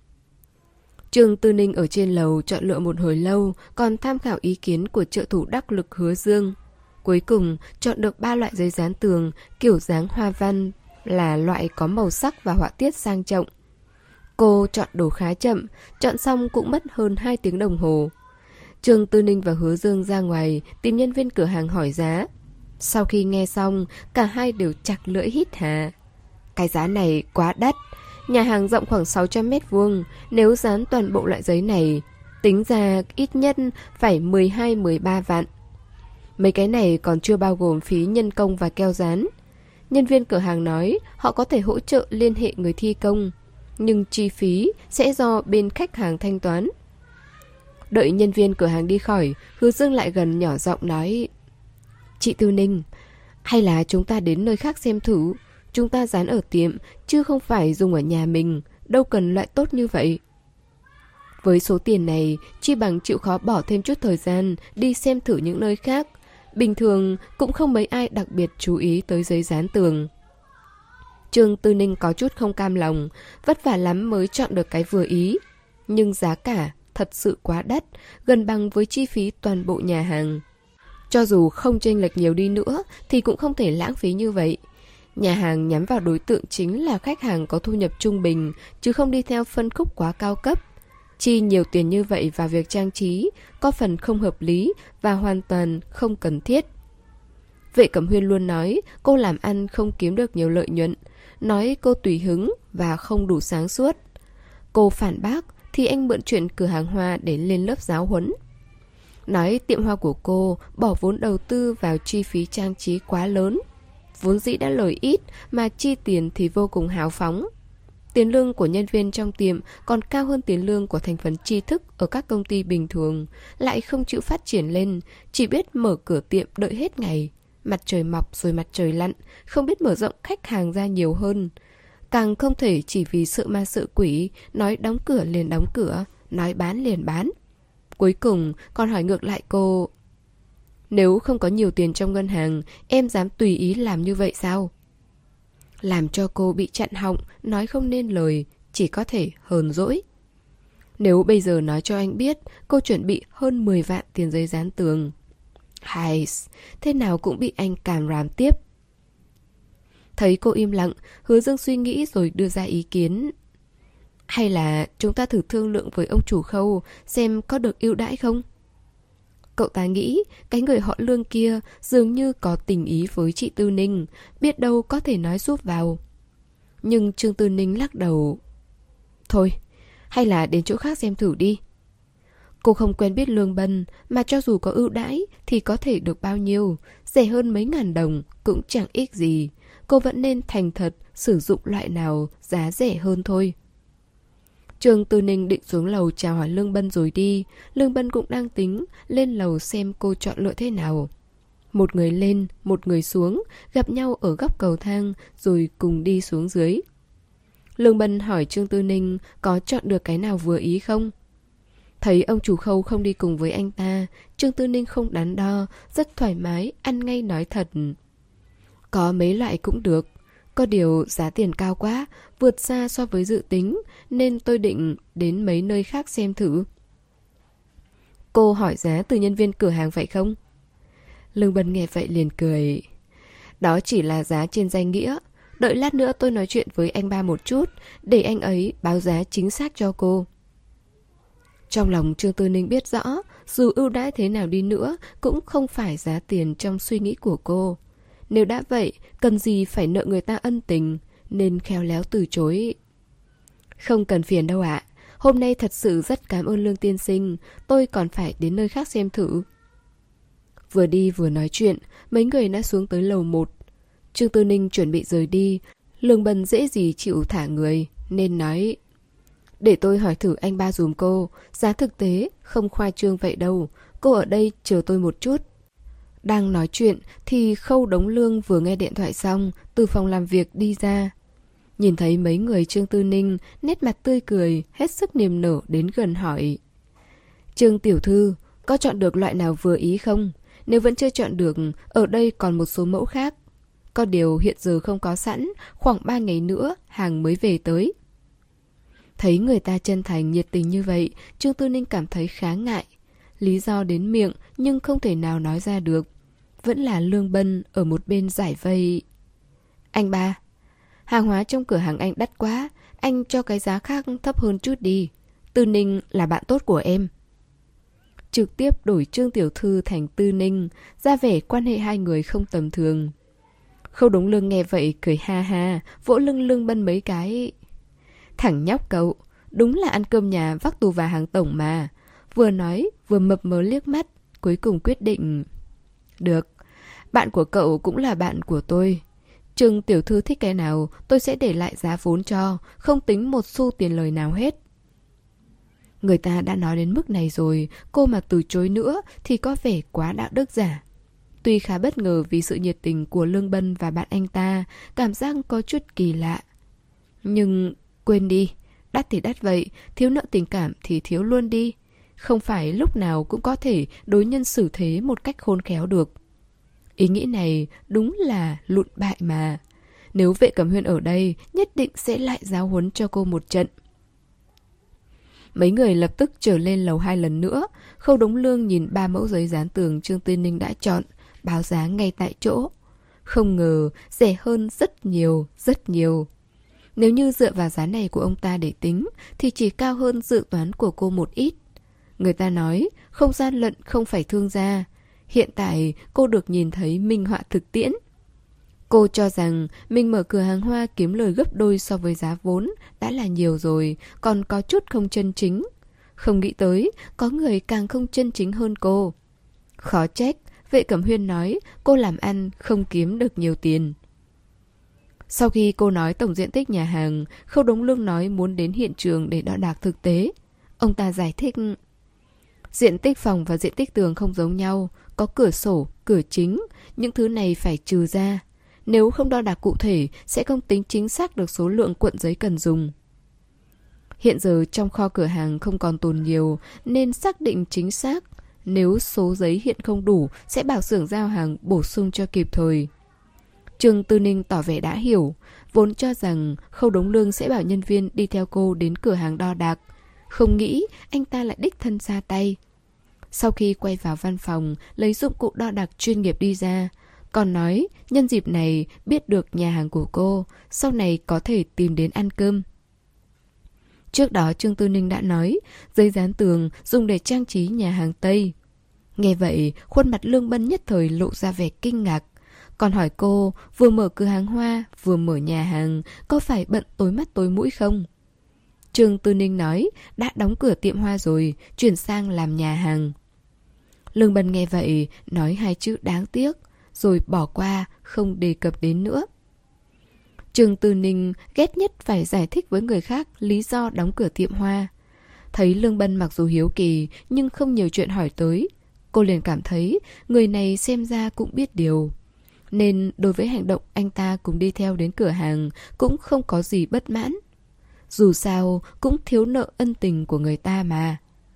[SPEAKER 1] Trương Tư Ninh ở trên lầu chọn lựa một hồi lâu, còn tham khảo ý kiến của trợ thủ đắc lực Hứa Dương. Cuối cùng chọn được ba loại giấy dán tường, kiểu dáng hoa văn, là loại có màu sắc và họa tiết sang trọng. Cô chọn đồ khá chậm, chọn xong cũng mất hơn hai tiếng đồng hồ. Trương Tư Ninh và Hứa Dương ra ngoài tìm nhân viên cửa hàng hỏi giá. Sau khi nghe xong, cả hai đều chặt lưỡi hít hà. Cái giá này quá đắt. Nhà hàng rộng khoảng sáu trăm mét vuông, nếu dán toàn bộ loại giấy này, tính ra ít nhất phải mười hai mười ba vạn. Mấy cái này còn chưa bao gồm phí nhân công và keo dán. Nhân viên cửa hàng nói họ có thể hỗ trợ liên hệ người thi công, nhưng chi phí sẽ do bên khách hàng thanh toán. Đợi nhân viên cửa hàng đi khỏi, Hứa Dương lại gần nhỏ giọng nói: Chị Tư Ninh, hay là chúng ta đến nơi khác xem thử. Chúng ta dán ở tiệm, chứ không phải dùng ở nhà mình. Đâu cần loại tốt như vậy. Với số tiền này, chi bằng chịu khó bỏ thêm chút thời gian đi xem thử những nơi khác. Bình thường cũng không mấy ai đặc biệt chú ý tới giấy dán tường. Trương Tư Ninh có chút không cam lòng, vất vả lắm mới chọn được cái vừa ý. Nhưng giá cả thật sự quá đắt, gần bằng với chi phí toàn bộ nhà hàng. Cho dù không chênh lệch nhiều đi nữa thì cũng không thể lãng phí như vậy. Nhà hàng nhắm vào đối tượng chính là khách hàng có thu nhập trung bình, chứ không đi theo phân khúc quá cao cấp. Chi nhiều tiền như vậy vào việc trang trí có phần không hợp lý và hoàn toàn không cần thiết. Vệ Cẩm Huyên luôn nói cô làm ăn không kiếm được nhiều lợi nhuận, nói cô tùy hứng và không đủ sáng suốt. Cô phản bác thì anh mượn chuyện cửa hàng hoa để lên lớp giáo huấn. Nói tiệm hoa của cô bỏ vốn đầu tư vào chi phí trang trí quá lớn. Vốn dĩ đã lời ít mà chi tiền thì vô cùng hào phóng. Tiền lương của nhân viên trong tiệm còn cao hơn tiền lương của thành phần tri thức ở các công ty bình thường, lại không chịu phát triển lên, chỉ biết mở cửa tiệm đợi hết ngày. Mặt trời mọc rồi mặt trời lặn, không biết mở rộng khách hàng ra nhiều hơn. Càng không thể chỉ vì sợ ma sợ quỷ, nói đóng cửa liền đóng cửa, nói bán liền bán. Cuối cùng còn hỏi ngược lại cô: Nếu không có nhiều tiền trong ngân hàng, em dám tùy ý làm như vậy sao? Làm cho cô bị chặn họng, nói không nên lời, chỉ có thể hờn dỗi. Nếu bây giờ nói cho anh biết cô chuẩn bị hơn mười vạn tiền giấy dán tường, hay, thế nào cũng bị anh càm ràm tiếp. Thấy cô im lặng, Hứa Dương suy nghĩ rồi đưa ra ý kiến: Hay là chúng ta thử thương lượng với ông chủ khâu xem có được ưu đãi không? Cậu ta nghĩ cái người họ Lương kia dường như có tình ý với chị Tư Ninh, biết đâu có thể nói giúp vào. Nhưng Trương Tư Ninh lắc đầu: Thôi, hay là đến chỗ khác xem thử đi. Cô không quen biết Lương Bân, mà cho dù có ưu đãi thì có thể được bao nhiêu, rẻ hơn mấy ngàn đồng cũng chẳng ích gì. Cô vẫn nên thành thật sử dụng loại nào giá rẻ hơn thôi. Trương Tư Ninh định xuống lầu chào hỏi Lương Bân rồi đi. Lương Bân cũng đang tính lên lầu xem cô chọn lựa thế nào. Một người lên, một người xuống, gặp nhau ở góc cầu thang rồi cùng đi xuống dưới. Lương Bân hỏi Trương Tư Ninh có chọn được cái nào vừa ý không. Thấy ông chủ khâu không đi cùng với anh ta, Trương Tư Ninh không đắn đo, rất thoải mái, ăn ngay nói thật: Có mấy loại cũng được. Có điều giá tiền cao quá, vượt xa so với dự tính, nên tôi định đến mấy nơi khác xem thử. Cô hỏi giá từ nhân viên cửa hàng vậy không? Lương Bân nghe vậy liền cười: Đó chỉ là giá trên danh nghĩa. Đợi lát nữa tôi nói chuyện với anh ba một chút, để anh ấy báo giá chính xác cho cô. Trong lòng Trương Tư Ninh biết rõ, dù ưu đãi thế nào đi nữa cũng không phải giá tiền trong suy nghĩ của cô. Nếu đã vậy, cần gì phải nợ người ta ân tình, nên khéo léo từ chối. Không cần phiền đâu ạ. Hôm nay thật sự rất cảm ơn Lương tiên sinh, tôi còn phải đến nơi khác xem thử. Vừa đi vừa nói chuyện, mấy người đã xuống tới lầu một. Trương Tư Ninh chuẩn bị rời đi, Lương Bân dễ gì chịu thả người, nên nói: Để tôi hỏi thử anh ba dùm cô, giá thực tế không khoa trương vậy đâu, cô ở đây chờ tôi một chút. Đang nói chuyện thì Khâu Đống Lương vừa nghe điện thoại xong, từ phòng làm việc đi ra. Nhìn thấy mấy người Trương Tư Ninh, nét mặt tươi cười, hết sức niềm nở đến gần hỏi: Trương tiểu thư, có chọn được loại nào vừa ý không? Nếu vẫn chưa chọn được, ở đây còn một số mẫu khác. Có điều hiện giờ không có sẵn, khoảng ba ngày nữa hàng mới về tới. Thấy người ta chân thành nhiệt tình như vậy, Trương Tư Ninh cảm thấy khá ngại. Lý do đến miệng nhưng không thể nào nói ra được. Vẫn là Lương Bân ở một bên giải vây: Anh ba, hàng hóa trong cửa hàng anh đắt quá, anh cho cái giá khác thấp hơn chút đi. Tư Ninh là bạn tốt của em. Trực tiếp đổi Trương tiểu thư thành Tư Ninh, ra vẻ quan hệ hai người không tầm thường. Khâu Đống Lương nghe vậy cười ha ha, vỗ lưng Lương Bân mấy cái: Thằng nhóc cậu, đúng là ăn cơm nhà vác tù và hàng tổng mà. Vừa nói vừa mập mờ liếc mắt, cuối cùng quyết định: Được, bạn của cậu cũng là bạn của tôi. Trương tiểu thư thích cái nào, tôi sẽ để lại giá vốn cho, không tính một xu tiền lời nào hết. Người ta đã nói đến mức này rồi, cô mà từ chối nữa thì có vẻ quá đạo đức giả. Tuy khá bất ngờ vì sự nhiệt tình của Lương Bân và bạn anh ta, cảm giác có chút kỳ lạ. Nhưng quên đi, đắt thì đắt vậy, thiếu nợ tình cảm thì thiếu luôn đi. Không phải lúc nào cũng có thể đối nhân xử thế một cách khôn khéo được. Ý nghĩ này đúng là lụn bại mà. Nếu Vệ Cẩm Huyên ở đây, nhất định sẽ lại giáo huấn cho cô một trận. Mấy người lập tức trở lên lầu hai lần nữa. Khâu Đống Lương nhìn ba mẫu giấy dán tường Trương Tư Ninh đã chọn, báo giá ngay tại chỗ. Không ngờ rẻ hơn rất nhiều, rất nhiều. Nếu như dựa vào giá này của ông ta để tính thì chỉ cao hơn dự toán của cô một ít. Người ta nói không gian lận không phải thương gia. Hiện tại cô được nhìn thấy minh họa thực tiễn. Cô cho rằng mình mở cửa hàng hoa kiếm lời gấp đôi so với giá vốn đã là nhiều rồi, còn có chút không chân chính. Không nghĩ tới có người càng không chân chính hơn cô. Khó trách Vệ Cẩm Huyên nói cô làm ăn không kiếm được nhiều tiền. Sau khi cô nói tổng diện tích nhà hàng, Khâu Đống Lương nói muốn đến hiện trường để đo đạc thực tế. Ông ta giải thích diện tích phòng và diện tích tường không giống nhau, có cửa sổ, cửa chính, những thứ này phải trừ ra. Nếu không đo đạc cụ thể sẽ không tính chính xác được số lượng cuộn giấy cần dùng. Hiện giờ trong kho cửa hàng không còn tồn nhiều nên xác định chính xác. Nếu số giấy hiện không đủ sẽ bảo xưởng giao hàng bổ sung cho kịp thời. Trương Tư Ninh tỏ vẻ đã hiểu, vốn cho rằng Khâu Đống Lương sẽ bảo nhân viên đi theo cô đến cửa hàng đo đạc. Không nghĩ anh ta lại đích thân ra tay. Sau khi quay vào văn phòng, lấy dụng cụ đo đạc chuyên nghiệp đi ra. Còn nói nhân dịp này biết được nhà hàng của cô, sau này có thể tìm đến ăn cơm. Trước đó Trương Tư Ninh đã nói giấy dán tường dùng để trang trí nhà hàng Tây. Nghe vậy khuôn mặt Lương Bân nhất thời lộ ra vẻ kinh ngạc. Còn hỏi cô vừa mở cửa hàng hoa vừa mở nhà hàng có phải bận tối mắt tối mũi không? Trương Tư Ninh nói đã đóng cửa tiệm hoa rồi, chuyển sang làm nhà hàng. Lương Bân nghe vậy nói hai chữ đáng tiếc, rồi bỏ qua không đề cập đến nữa. Trương Tư Ninh ghét nhất phải giải thích với người khác lý do đóng cửa tiệm hoa. Thấy Lương Bân mặc dù hiếu kỳ nhưng không nhiều chuyện hỏi tới, cô liền cảm thấy người này xem ra cũng biết điều. Nên đối với hành động anh ta cùng đi theo đến cửa hàng cũng không có gì bất mãn. Dù sao cũng thiếu nợ ân tình của người ta mà.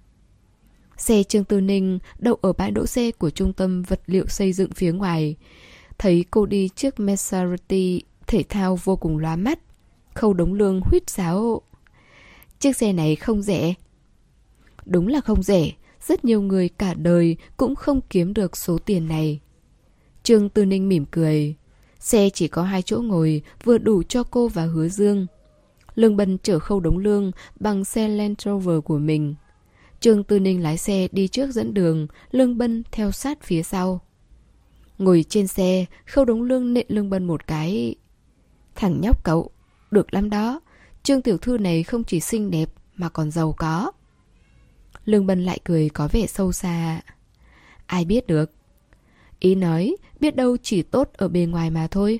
[SPEAKER 1] Xe Trương Tư Ninh đậu ở bãi đỗ xe của trung tâm vật liệu xây dựng phía ngoài. Thấy cô đi chiếc Maserati thể thao vô cùng lóa mắt. Khâu Đống Lương huýt sáo. Chiếc xe này không rẻ. Đúng là không rẻ. Rất nhiều người cả đời cũng không kiếm được số tiền này. Trương Tư Ninh mỉm cười. Xe chỉ có hai chỗ ngồi, vừa đủ cho cô và Hứa Dương. Lương Bân chở Khâu Đống Lương bằng xe Land Rover của mình. Trương Tư Ninh lái xe đi trước dẫn đường, Lương Bân theo sát phía sau. Ngồi trên xe, Khâu Đống Lương nện Lương Bân một cái. Thằng nhóc cậu, được lắm đó. Trương tiểu thư này không chỉ xinh đẹp mà còn giàu có. Lương Bân lại cười có vẻ sâu xa. Ai biết được. Ý nói biết đâu chỉ tốt ở bề ngoài mà thôi.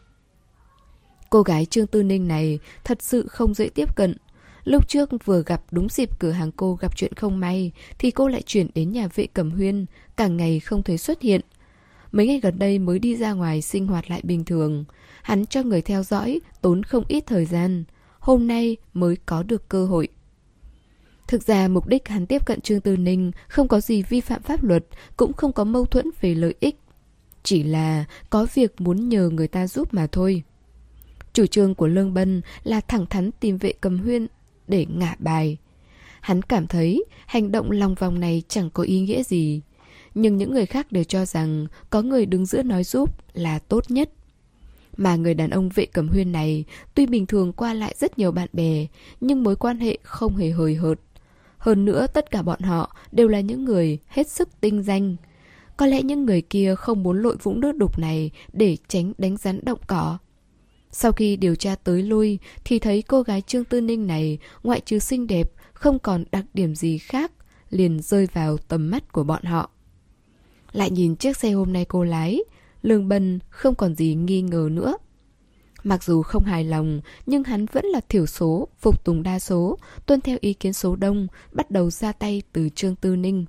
[SPEAKER 1] Cô gái Trương Tư Ninh này thật sự không dễ tiếp cận. Lúc trước vừa gặp đúng dịp cửa hàng cô gặp chuyện không may thì cô lại chuyển đến nhà Vệ Cẩm Huyên, cả ngày không thấy xuất hiện. Mấy ngày gần đây mới đi ra ngoài sinh hoạt lại bình thường. Hắn cho người theo dõi tốn không ít thời gian. Hôm nay mới có được cơ hội. Thực ra mục đích hắn tiếp cận Trương Tư Ninh không có gì vi phạm pháp luật, cũng không có mâu thuẫn về lợi ích. Chỉ là có việc muốn nhờ người ta giúp mà thôi. Chủ trương của Lương Bân là thẳng thắn tìm Vệ Cẩm Huyên để ngả bài. Hắn cảm thấy hành động lòng vòng này chẳng có ý nghĩa gì. Nhưng những người khác đều cho rằng có người đứng giữa nói giúp là tốt nhất. Mà người đàn ông Vệ Cẩm Huyên này tuy bình thường qua lại rất nhiều bạn bè, nhưng mối quan hệ không hề hời hợt. Hơn nữa tất cả bọn họ đều là những người hết sức tinh danh. Có lẽ những người kia không muốn lội vũng nước đục này để tránh đánh rắn động cỏ. Sau khi điều tra tới lui thì thấy cô gái Trương Tư Ninh này ngoại trừ xinh đẹp không còn đặc điểm gì khác, liền rơi vào tầm mắt của bọn họ. Lại nhìn chiếc xe hôm nay cô lái, Lương Bân không còn gì nghi ngờ nữa. Mặc dù không hài lòng, nhưng hắn vẫn là thiểu số, phục tùng đa số, tuân theo ý kiến số đông, bắt đầu ra tay từ Trương Tư Ninh.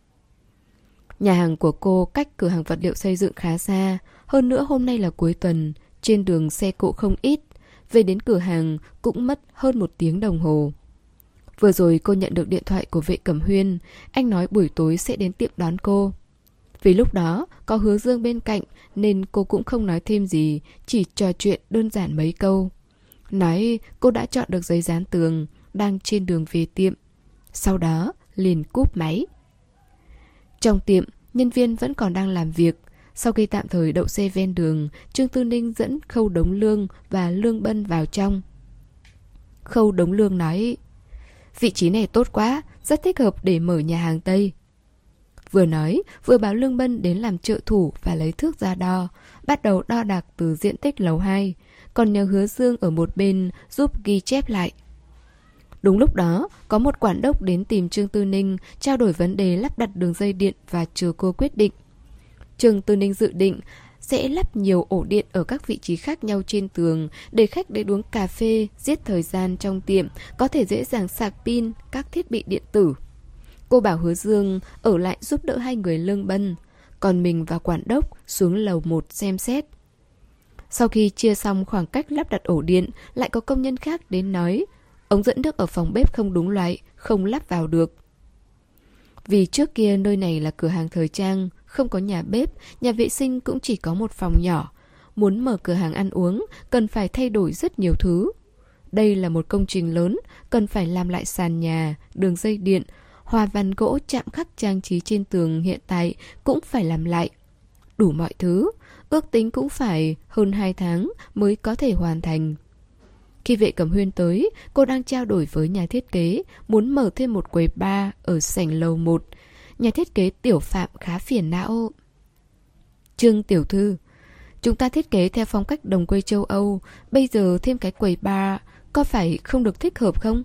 [SPEAKER 1] Nhà hàng của cô cách cửa hàng vật liệu xây dựng khá xa, hơn nữa hôm nay là cuối tuần, trên đường xe cộ không ít, về đến cửa hàng cũng mất hơn một tiếng đồng hồ. Vừa rồi cô nhận được điện thoại của Vệ Cẩm Huyên, anh nói buổi tối sẽ đến tiệm đón cô. Vì lúc đó có Hứa Dương bên cạnh nên cô cũng không nói thêm gì, chỉ trò chuyện đơn giản mấy câu. Nói cô đã chọn được giấy dán tường, đang trên đường về tiệm. Sau đó liền cúp máy. Trong tiệm, nhân viên vẫn còn đang làm việc. Sau khi tạm thời đậu xe ven đường, Trương Tư Ninh dẫn Khâu Đống Lương và Lương Bân vào trong. Khâu Đống Lương nói: vị trí này tốt quá, rất thích hợp để mở nhà hàng Tây. Vừa nói, vừa bảo Lương Bân đến làm trợ thủ và lấy thước ra đo, bắt đầu đo đạc từ diện tích lầu hai, còn nhờ Hứa Dương ở một bên giúp ghi chép lại. Đúng lúc đó, có một quản đốc đến tìm Trương Tư Ninh trao đổi vấn đề lắp đặt đường dây điện và chờ cô quyết định. Trương Tư Ninh dự định sẽ lắp nhiều ổ điện ở các vị trí khác nhau trên tường để khách đến uống cà phê, giết thời gian trong tiệm, có thể dễ dàng sạc pin các thiết bị điện tử. Cô bảo Hứa Dương ở lại giúp đỡ hai người Lương Bân, còn mình và quản đốc xuống lầu một xem xét. Sau khi chia xong khoảng cách lắp đặt ổ điện, lại có công nhân khác đến nói ống dẫn nước ở phòng bếp không đúng loại, không lắp vào được. Vì trước kia nơi này là cửa hàng thời trang, không có nhà bếp, nhà vệ sinh cũng chỉ có một phòng nhỏ. Muốn mở cửa hàng ăn uống, cần phải thay đổi rất nhiều thứ. Đây là một công trình lớn, cần phải làm lại sàn nhà, đường dây điện, hoa văn gỗ chạm khắc trang trí trên tường hiện tại cũng phải làm lại. Đủ mọi thứ, ước tính cũng phải hơn hai tháng mới có thể hoàn thành. Khi Vệ Cẩm Huyên tới, cô đang trao đổi với nhà thiết kế, muốn mở thêm một quầy bar ở sảnh lầu một. Nhà thiết kế Tiểu Phạm khá phiền não. Trương tiểu thư, chúng ta thiết kế theo phong cách đồng quê châu Âu, bây giờ thêm cái quầy bar, có phải không được thích hợp không?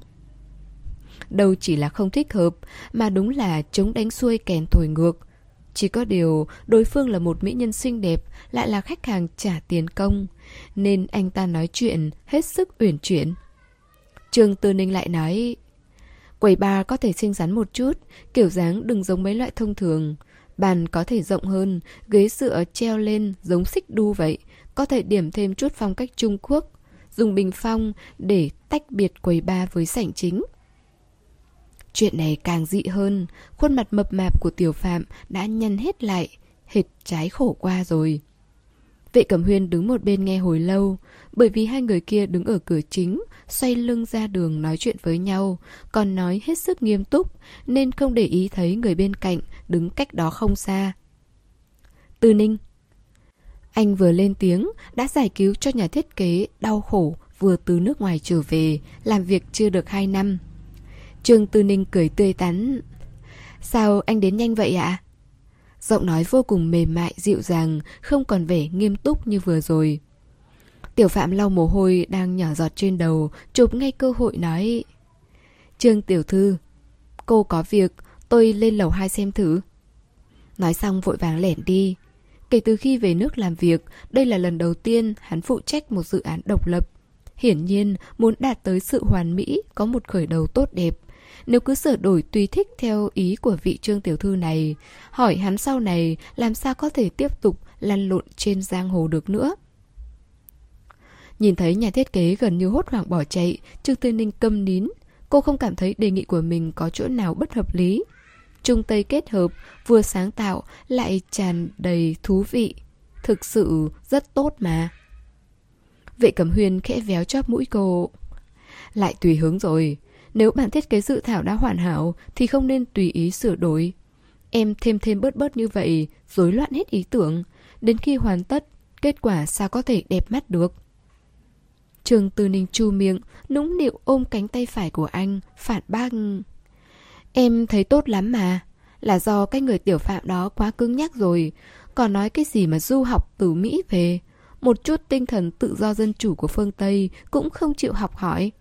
[SPEAKER 1] Đâu chỉ là không thích hợp, mà đúng là chống đánh xuôi kèn thổi ngược. Chỉ có điều đối phương là một mỹ nhân xinh đẹp, lại là khách hàng trả tiền công, nên anh ta nói chuyện hết sức uyển chuyển. Trương Tư Ninh lại nói: quầy bar có thể xinh xắn một chút, kiểu dáng đừng giống mấy loại thông thường. Bàn có thể rộng hơn, ghế dựa treo lên giống xích đu vậy, có thể điểm thêm chút phong cách Trung Quốc, dùng bình phong để tách biệt quầy bar với sảnh chính. Chuyện này càng dị hơn, khuôn mặt mập mạp của Tiểu Phạm đã nhăn hết lại, hệt trái khổ qua rồi. Vệ Cẩm Huyên đứng một bên nghe hồi lâu, bởi vì hai người kia đứng ở cửa chính, xoay lưng ra đường nói chuyện với nhau, còn nói hết sức nghiêm túc, nên không để ý thấy người bên cạnh đứng cách đó không xa. Tư Ninh. Anh vừa lên tiếng đã giải cứu cho nhà thiết kế đau khổ vừa từ nước ngoài trở về, làm việc chưa được hai năm. Trương Tư Ninh cười tươi tắn. Sao anh đến nhanh vậy ạ? Giọng nói vô cùng mềm mại, dịu dàng, không còn vẻ nghiêm túc như vừa rồi. Tiểu Phạm lau mồ hôi đang nhỏ giọt trên đầu, chụp ngay cơ hội nói: Trương tiểu thư, cô có việc, tôi lên lầu hai xem thử. Nói xong vội vàng lẻn đi. Kể từ khi về nước làm việc, đây là lần đầu tiên hắn phụ trách một dự án độc lập. Hiển nhiên muốn đạt tới sự hoàn mỹ, có một khởi đầu tốt đẹp. Nếu cứ sửa đổi tùy thích theo ý của vị Trương tiểu thư này, hỏi hắn sau này làm sao có thể tiếp tục lăn lộn trên giang hồ được nữa. Nhìn thấy nhà thiết kế gần như hốt hoảng bỏ chạy, Trương Tư Ninh câm nín. Cô không cảm thấy đề nghị của mình có chỗ nào bất hợp lý. Trung Tây kết hợp, vừa sáng tạo lại tràn đầy thú vị. Thực sự rất tốt mà. Vệ Cẩm Huyên khẽ véo chóp mũi cô. Lại tùy hứng rồi. Nếu bản thiết kế dự thảo đã hoàn hảo thì không nên tùy ý sửa đổi. Em thêm thêm bớt bớt như vậy, rối loạn hết ý tưởng. Đến khi hoàn tất, kết quả sao có thể đẹp mắt được. Trương Tư Ninh chu miệng, nũng nịu ôm cánh tay phải của anh, phản bác. Em thấy tốt lắm mà. Là do cái người Tiểu Phạm đó quá cứng nhắc rồi. Còn nói cái gì mà du học từ Mỹ về, một chút tinh thần tự do dân chủ của phương Tây cũng không chịu học hỏi.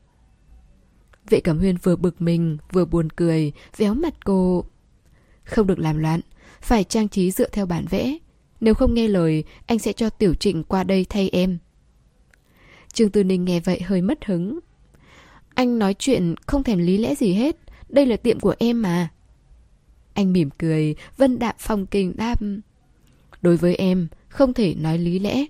[SPEAKER 1] Vệ Cẩm Huyên vừa bực mình vừa buồn cười, véo mặt cô. Không được làm loạn, phải trang trí dựa theo bản vẽ. Nếu không nghe lời, anh sẽ cho Tiểu Trịnh qua đây thay em. Trương Tư Ninh nghe vậy hơi mất hứng. Anh nói chuyện không thèm lý lẽ gì hết. Đây là tiệm của em mà. Anh mỉm cười, vân đạm phong kinh đáp. Đối với em, không thể nói lý lẽ.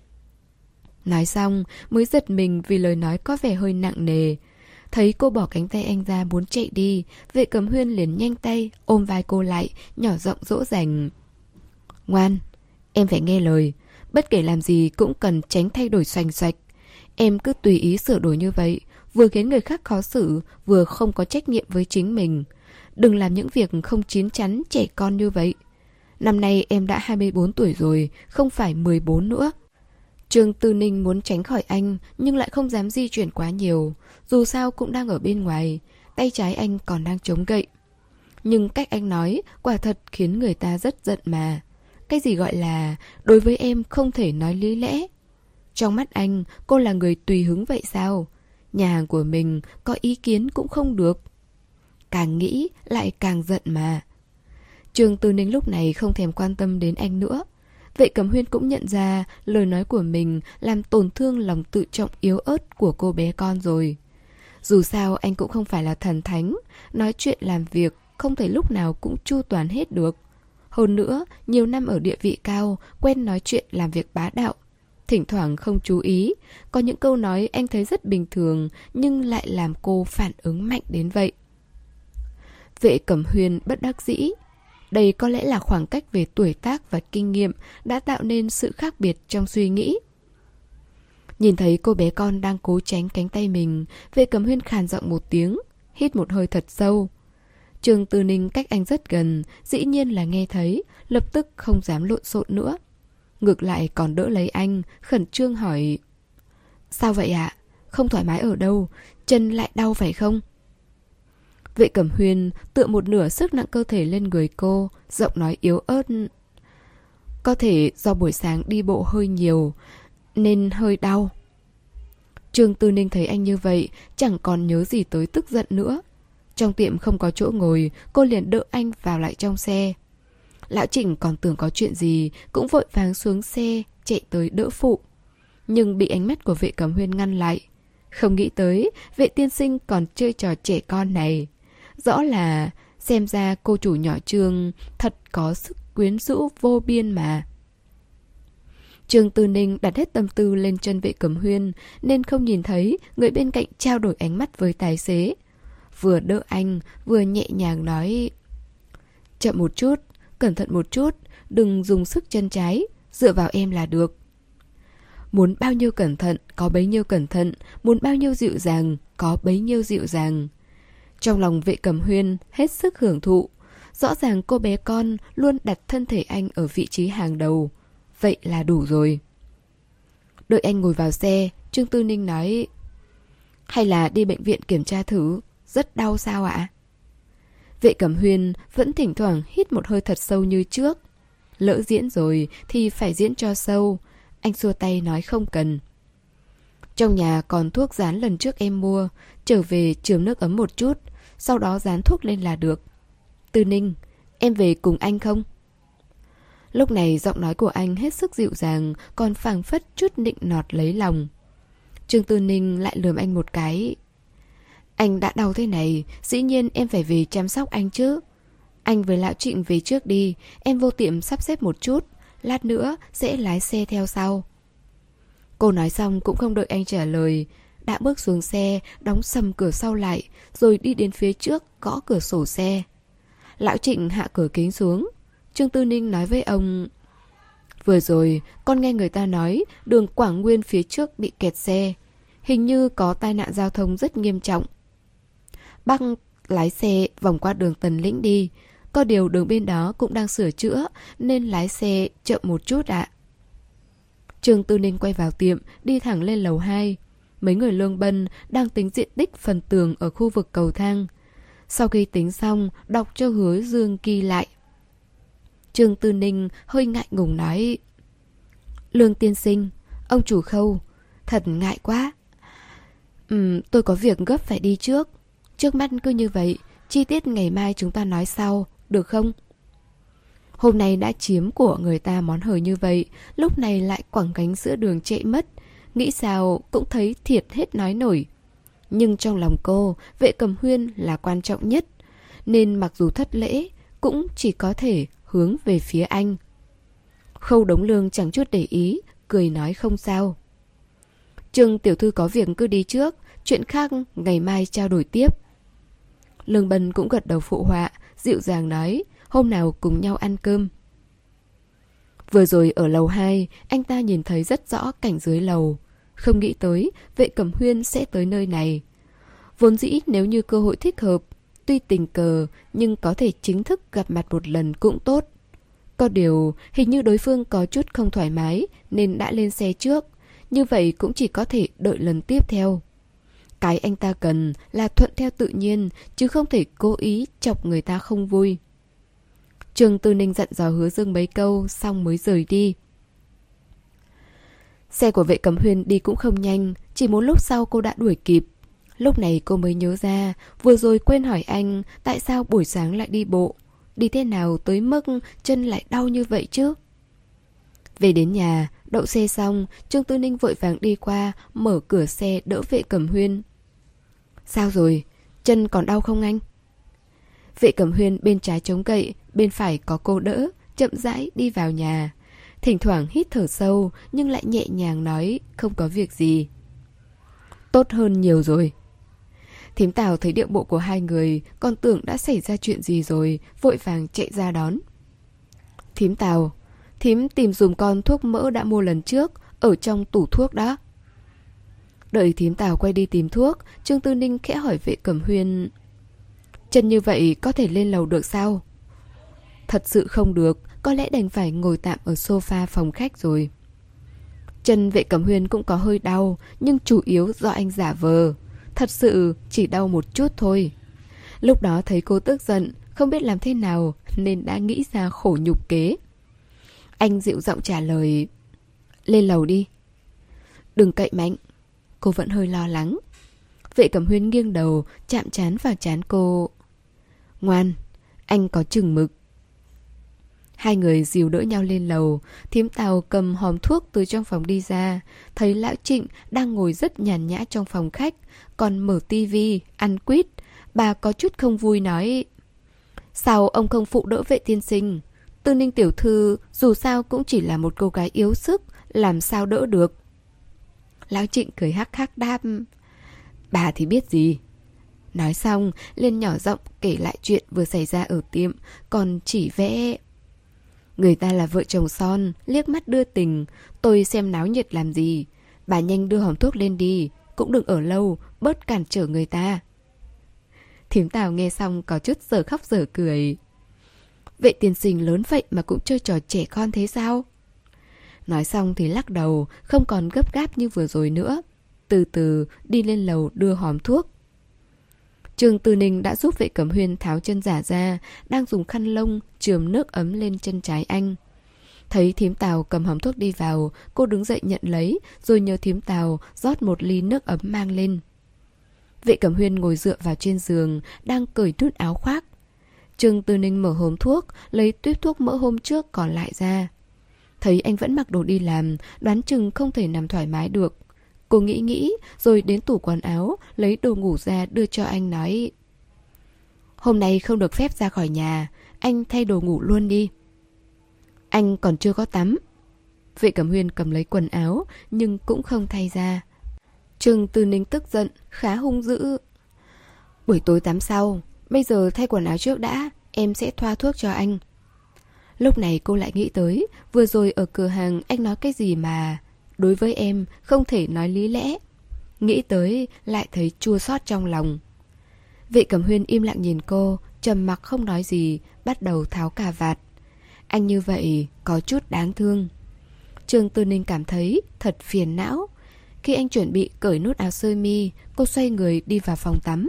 [SPEAKER 1] Nói xong, mới giật mình vì lời nói có vẻ hơi nặng nề. Thấy cô bỏ cánh tay anh ra muốn chạy đi, Vệ Cẩm Huyên liền nhanh tay, ôm vai cô lại, nhỏ giọng dỗ dành. Ngoan, em phải nghe lời. Bất kể làm gì cũng cần tránh thay đổi xoành xoạch. Em cứ tùy ý sửa đổi như vậy, vừa khiến người khác khó xử, vừa không có trách nhiệm với chính mình. Đừng làm những việc không chín chắn trẻ con như vậy. Năm nay em đã hai mươi bốn tuổi rồi, không phải mười bốn nữa. Trương Tư Ninh muốn tránh khỏi anh, nhưng lại không dám di chuyển quá nhiều. Dù sao cũng đang ở bên ngoài, tay trái anh còn đang chống gậy. Nhưng cách anh nói quả thật khiến người ta rất giận mà. Cái gì gọi là đối với em không thể nói lý lẽ? Trong mắt anh, cô là người tùy hứng vậy sao? Nhà hàng của mình có ý kiến cũng không được. Càng nghĩ lại càng giận mà. Trương Tư Ninh lúc này không thèm quan tâm đến anh nữa. Vệ Cẩm Huyên cũng nhận ra lời nói của mình làm tổn thương lòng tự trọng yếu ớt của cô bé con rồi. Dù sao anh cũng không phải là thần thánh, nói chuyện làm việc không thể lúc nào cũng chu toàn hết được. Hơn nữa, nhiều năm ở địa vị cao, quen nói chuyện làm việc bá đạo. Thỉnh thoảng không chú ý, có những câu nói anh thấy rất bình thường nhưng lại làm cô phản ứng mạnh đến vậy. Vệ Cẩm Huyên bất đắc dĩ. Đây có lẽ là khoảng cách về tuổi tác và kinh nghiệm đã tạo nên sự khác biệt trong suy nghĩ. Nhìn thấy cô bé con đang cố tránh cánh tay mình, Vệ Cẩm Huyên khàn giọng một tiếng, hít một hơi thật sâu. Trương Tư Ninh cách anh rất gần, dĩ nhiên là nghe thấy, lập tức không dám lộn xộn nữa. Ngược lại còn đỡ lấy anh, khẩn trương hỏi. Sao vậy ạ? À? Không thoải mái ở đâu? Chân lại đau phải không? Vệ Cẩm Huyên tựa một nửa sức nặng cơ thể lên người cô, giọng nói yếu ớt. Có thể do buổi sáng đi bộ hơi nhiều, nên hơi đau. Trương Tư Ninh thấy anh như vậy, chẳng còn nhớ gì tới tức giận nữa. Trong tiệm không có chỗ ngồi, cô liền đỡ anh vào lại trong xe. Lão Trịnh còn tưởng có chuyện gì, cũng vội vàng xuống xe, chạy tới đỡ phụ. Nhưng bị ánh mắt của Vệ Cẩm Huyên ngăn lại. Không nghĩ tới, Vệ tiên sinh còn chơi trò trẻ con này. Rõ là xem ra cô chủ nhỏ Trương thật có sức quyến rũ vô biên mà. Trương Tư Ninh đặt hết tâm tư lên chân Vệ Cẩm Huyên nên không nhìn thấy người bên cạnh trao đổi ánh mắt với tài xế. Vừa đỡ anh vừa nhẹ nhàng nói. Chậm một chút, cẩn thận một chút, đừng dùng sức chân trái, dựa vào em là được. Muốn bao nhiêu cẩn thận có bấy nhiêu cẩn thận, muốn bao nhiêu dịu dàng có bấy nhiêu dịu dàng. Trong lòng Vệ Cẩm Huyên hết sức hưởng thụ. Rõ ràng cô bé con luôn đặt thân thể anh ở vị trí hàng đầu. Vậy là đủ rồi. Đợi anh ngồi vào xe, Trương Tư Ninh nói. Hay là đi bệnh viện kiểm tra thử, rất đau sao ạ? Vệ Cẩm Huyên vẫn thỉnh thoảng hít một hơi thật sâu như trước. Lỡ diễn rồi thì phải diễn cho sâu. Anh xua tay nói không cần. Trong nhà còn thuốc dán lần trước em mua, trở về chườm nước ấm một chút, sau đó dán thuốc lên là được. Tư Ninh, em về cùng anh không? Lúc này giọng nói của anh hết sức dịu dàng, còn phảng phất chút nịnh nọt lấy lòng. Trương Tư Ninh lại lườm anh một cái. Anh đã đau thế này, dĩ nhiên em phải về chăm sóc anh chứ. Anh với Lão Trịnh về trước đi, em vô tiệm sắp xếp một chút, lát nữa sẽ lái xe theo sau. Cô nói xong cũng không đợi anh trả lời, đã bước xuống xe, đóng sầm cửa sau lại, rồi đi đến phía trước gõ cửa sổ xe. Lão Trịnh hạ cửa kính xuống. Trương Tư Ninh nói với ông. Vừa rồi con nghe người ta nói đường Quảng Nguyên phía trước bị kẹt xe, hình như có tai nạn giao thông rất nghiêm trọng. Bác lái xe vòng qua đường Tần Lĩnh đi, có điều đường bên đó cũng đang sửa chữa nên lái xe chậm một chút ạ. Trương Tư Ninh quay vào tiệm, đi thẳng lên lầu hai. Mấy người lương bân đang tính diện tích phần tường ở khu vực cầu thang. Sau khi tính xong, đọc cho Hứa Dương ghi lại. Trương Tư Ninh hơi ngại ngùng nói. Lương tiên sinh, ông chủ Khâu, thật ngại quá. Ừm, tôi có việc gấp phải đi trước. Trước mắt cứ như vậy, chi tiết ngày mai chúng ta nói sau, được không? Hôm nay đã chiếm của người ta món hời như vậy, lúc này lại quẳng gánh giữa đường chạy mất. nghĩ sao cũng thấy thiệt hết nói nổi. Nhưng trong lòng cô, Vệ Cẩm Huyên là quan trọng nhất, nên mặc dù thất lễ, cũng chỉ có thể hướng về phía anh. Khâu Đống Lương chẳng chút để ý, cười nói không sao. Trương tiểu thư có việc cứ đi trước, chuyện khác ngày mai trao đổi tiếp. Lương Bân cũng gật đầu phụ họa, dịu dàng nói, hôm nào cùng nhau ăn cơm. Vừa rồi ở lầu hai, anh ta nhìn thấy rất rõ cảnh dưới lầu. Không nghĩ tới Vệ Cẩm Huyên sẽ tới nơi này. Vốn dĩ nếu như cơ hội thích hợp, tuy tình cờ nhưng có thể chính thức gặp mặt một lần cũng tốt. Có điều hình như đối phương có chút không thoải mái nên đã lên xe trước. Như vậy cũng chỉ có thể đợi lần tiếp theo. Cái anh ta cần là thuận theo tự nhiên, chứ không thể cố ý chọc người ta không vui. Trương Tư Ninh dặn dò Hứa Dương mấy câu xong mới rời đi. Xe của Vệ Cẩm Huyên đi cũng không nhanh, chỉ một lúc sau cô đã đuổi kịp. Lúc này cô mới nhớ ra, vừa rồi quên hỏi anh tại sao buổi sáng lại đi bộ. Đi thế nào tới mức chân lại đau như vậy chứ? Về đến nhà, đậu xe xong, Trương Tư Ninh vội vàng đi qua, mở cửa xe đỡ Vệ Cẩm Huyên. Sao rồi? Chân còn đau không anh? Vệ Cẩm Huyên bên trái chống gậy, bên phải có cô đỡ, chậm rãi đi vào nhà. Thỉnh thoảng hít thở sâu, nhưng lại nhẹ nhàng nói không có việc gì. Tốt hơn nhiều rồi. Thím Tào thấy điệu bộ của hai người, còn tưởng đã xảy ra chuyện gì rồi, vội vàng chạy ra đón. Thím Tào, thím tìm dùm con thuốc mỡ đã mua lần trước, ở trong tủ thuốc đó. Đợi thím Tào quay đi tìm thuốc, Trương Tư Ninh khẽ hỏi Vệ Cẩm Huyên, chân như vậy có thể lên lầu được sao? Thật sự không được, có lẽ đành phải ngồi tạm ở sofa phòng khách rồi. Chân Vệ Cẩm Huyên cũng có hơi đau, nhưng chủ yếu do anh giả vờ. Thật sự chỉ đau một chút thôi. Lúc đó thấy cô tức giận, không biết làm thế nào nên đã nghĩ ra khổ nhục kế. Anh dịu giọng trả lời, lên lầu đi. Đừng cậy mạnh. Cô vẫn hơi lo lắng. Vệ Cẩm Huyên nghiêng đầu, chạm trán vào trán cô. Ngoan, anh có chừng mực. Hai người dìu đỡ nhau lên lầu. Thím Tào cầm hòm thuốc từ trong phòng đi ra, thấy lão Trịnh đang ngồi rất nhàn nhã trong phòng khách, còn mở tivi, ăn quýt. Bà có chút không vui nói, sao ông không phụ đỡ Vệ tiên sinh? Tư Ninh tiểu thư dù sao cũng chỉ là một cô gái yếu sức, làm sao đỡ được? Lão Trịnh cười hắc hắc đáp, bà thì biết gì. Nói xong lên nhỏ giọng kể lại chuyện vừa xảy ra ở tiệm, còn chỉ vẽ. Người ta là vợ chồng son, liếc mắt đưa tình, tôi xem náo nhiệt làm gì. Bà nhanh đưa hòm thuốc lên đi, cũng đừng ở lâu, bớt cản trở người ta. Thím Tào nghe xong có chút giờ khóc giờ cười. Vệ tiên sinh lớn vậy mà cũng chơi trò trẻ con thế sao? Nói xong thì lắc đầu, không còn gấp gáp như vừa rồi nữa. Từ từ đi lên lầu đưa hòm thuốc. Trương Tư Ninh đã giúp Vệ Cẩm Huyên tháo chân giả ra, đang dùng khăn lông chườm nước ấm lên chân trái anh. Thấy thím Tào cầm hòm thuốc đi vào, cô đứng dậy nhận lấy, rồi nhờ thím Tào rót một ly nước ấm mang lên. Vệ Cẩm Huyên ngồi dựa vào trên giường, đang cởi nút áo khoác. Trương Tư Ninh mở hòm thuốc, lấy tuyếp thuốc mỡ hôm trước còn lại ra. Thấy anh vẫn mặc đồ đi làm, đoán chừng không thể nằm thoải mái được. Cô nghĩ nghĩ, rồi đến tủ quần áo, lấy đồ ngủ ra đưa cho anh nói, hôm nay không được phép ra khỏi nhà, anh thay đồ ngủ luôn đi. Anh còn chưa có tắm. Vệ Cẩm Huyên cầm lấy quần áo, nhưng cũng không thay ra. Trương Tư Ninh tức giận, khá hung dữ. Buổi tối tắm sau, bây giờ thay quần áo trước đã, em sẽ thoa thuốc cho anh. Lúc này cô lại nghĩ tới, vừa rồi ở cửa hàng anh nói cái gì mà đối với em không thể nói lý lẽ. Nghĩ tới lại thấy chua xót trong lòng. Vệ Cẩm Huyên im lặng nhìn cô, trầm mặc không nói gì, bắt đầu tháo cà vạt. Anh như vậy có chút đáng thương. Trương Tư Ninh cảm thấy thật phiền não. Khi anh chuẩn bị cởi nút áo sơ mi, cô xoay người đi vào phòng tắm.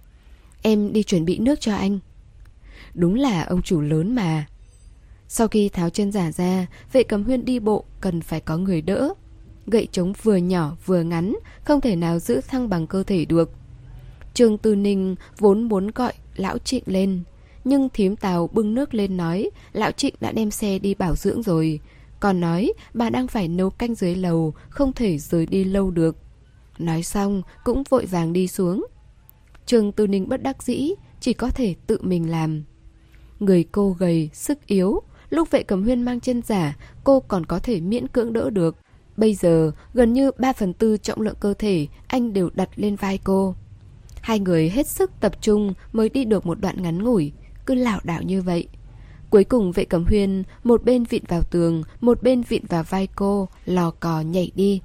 [SPEAKER 1] Em đi chuẩn bị nước cho anh. Đúng là ông chủ lớn mà. Sau khi tháo chân giả ra, Vệ Cẩm Huyên đi bộ cần phải có người đỡ. Gậy trống vừa nhỏ vừa ngắn, không thể nào giữ thăng bằng cơ thể được. Trương Tư Ninh vốn muốn gọi lão Trịnh lên, nhưng thím Tào bưng nước lên nói lão Trịnh đã đem xe đi bảo dưỡng rồi. Còn nói bà đang phải nấu canh dưới lầu, không thể rời đi lâu được. Nói xong cũng vội vàng đi xuống. Trương Tư Ninh bất đắc dĩ, chỉ có thể tự mình làm. Người cô gầy, sức yếu. Lúc Vệ Cẩm Huyên mang chân giả, cô còn có thể miễn cưỡng đỡ được. Bây giờ gần như ba phần tư trọng lượng cơ thể anh đều đặt lên vai cô. Hai người hết sức tập trung mới đi được một đoạn ngắn ngủi, cứ lảo đảo như vậy. Cuối cùng Vệ Cẩm Huyên một bên vịn vào tường, một bên vịn vào vai cô, lò cò nhảy đi.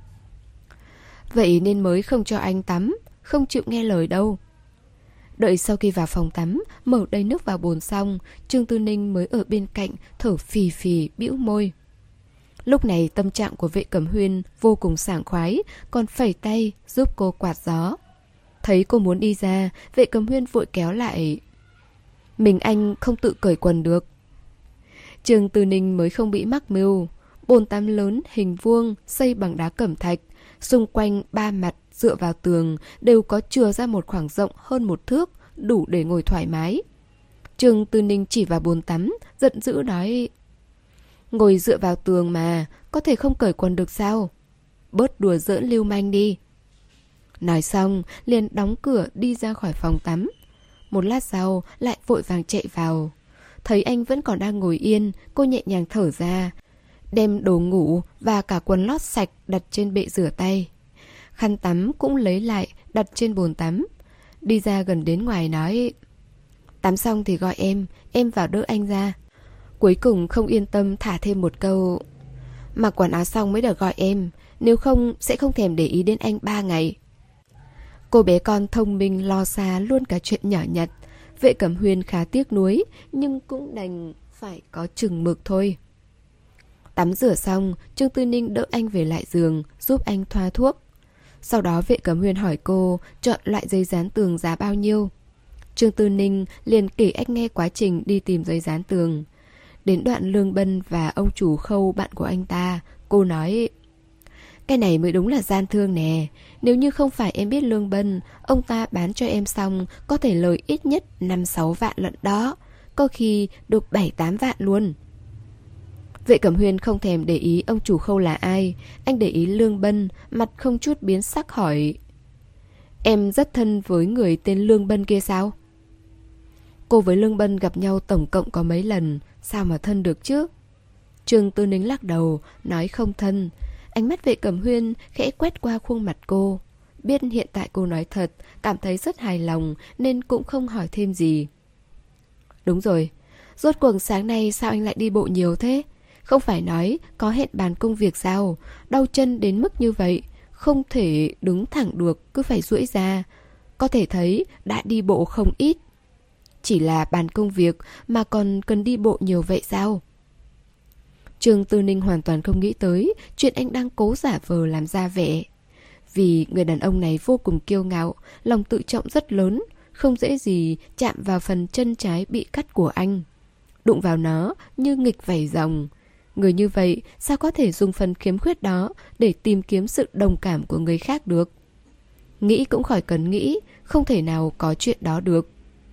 [SPEAKER 1] Vậy nên mới không cho anh tắm, không chịu nghe lời đâu. Đợi sau khi vào phòng tắm, mở đầy nước vào bồn xong, Trương Tư Ninh mới ở bên cạnh thở phì phì bĩu môi. Lúc này tâm trạng của Vệ Cẩm Huyên vô cùng sảng khoái, còn phẩy tay giúp cô quạt gió. Thấy cô muốn đi ra, Vệ Cẩm Huyên vội kéo lại. Mình anh không tự cởi quần được. Trương Tư Ninh mới không bị mắc mưu. Bồn tắm lớn hình vuông xây bằng đá cẩm thạch, xung quanh ba mặt dựa vào tường đều có chừa ra một khoảng rộng hơn một thước, đủ để ngồi thoải mái. Trương Tư Ninh chỉ vào bồn tắm, giận dữ nói: Ngồi dựa vào tường mà, có thể không cởi quần được sao? Bớt đùa giỡn lưu manh đi. Nói xong, liền đóng cửa đi ra khỏi phòng tắm. Một lát sau, lại vội vàng chạy vào. Thấy anh vẫn còn đang ngồi yên, cô nhẹ nhàng thở ra, đem đồ ngủ và cả quần lót sạch đặt trên bệ rửa tay. Khăn tắm cũng lấy lại, đặt trên bồn tắm. Đi ra gần đến ngoài nói: Tắm xong thì gọi em, em vào đỡ anh ra. Cuối cùng không yên tâm thả thêm một câu: Mặc quần áo xong mới được gọi em, nếu không sẽ không thèm để ý đến anh ba ngày. Cô bé con thông minh lo xa luôn cả chuyện nhỏ nhặt. Vệ Cẩm Huyên khá tiếc nuối, nhưng cũng đành phải có chừng mực thôi. Tắm rửa xong, Trương Tư Ninh đỡ anh về lại giường, giúp anh thoa thuốc. Sau đó Vệ Cẩm Huyên hỏi cô chọn loại giấy dán tường giá bao nhiêu. Trương Tư Ninh liền kể anh nghe quá trình đi tìm giấy dán tường. Đến đoạn Lương Bân và ông chủ Khâu bạn của anh ta, cô nói: Cái này mới đúng là gian thương nè. Nếu như không phải em biết Lương Bân, ông ta bán cho em xong có thể lời ít nhất năm sáu vạn lận đó. Có khi được bảy tám vạn luôn. Vệ Cẩm Huyên không thèm để ý ông chủ Khâu là ai. Anh để ý Lương Bân, mặt không chút biến sắc hỏi: Em rất thân với người tên Lương Bân kia sao? Cô với Lương Bân gặp nhau tổng cộng có mấy lần, sao mà thân được chứ? Trương Tư Ninh lắc đầu, nói không thân. Ánh mắt Vệ Cẩm Huyên khẽ quét qua khuôn mặt cô. Biết hiện tại cô nói thật, cảm thấy rất hài lòng nên cũng không hỏi thêm gì. Đúng rồi, rốt cuộc sáng nay sao anh lại đi bộ nhiều thế? Không phải nói có hẹn bàn công việc sao? Đau chân đến mức như vậy, không thể đứng thẳng được, cứ phải duỗi ra. Có thể thấy đã đi bộ không ít. Chỉ là bàn công việc mà còn cần đi bộ nhiều vậy sao? Trương Tư Ninh hoàn toàn không nghĩ tới chuyện anh đang cố giả vờ làm ra vẻ. Vì người đàn ông này vô cùng kiêu ngạo, lòng tự trọng rất lớn, không dễ gì chạm vào phần chân trái bị cắt của anh. Đụng vào nó như nghịch vảy rồng. Người như vậy sao có thể dùng phần khiếm khuyết đó để tìm kiếm sự đồng cảm của người khác được? Nghĩ cũng khỏi cần nghĩ, không thể nào có chuyện đó được.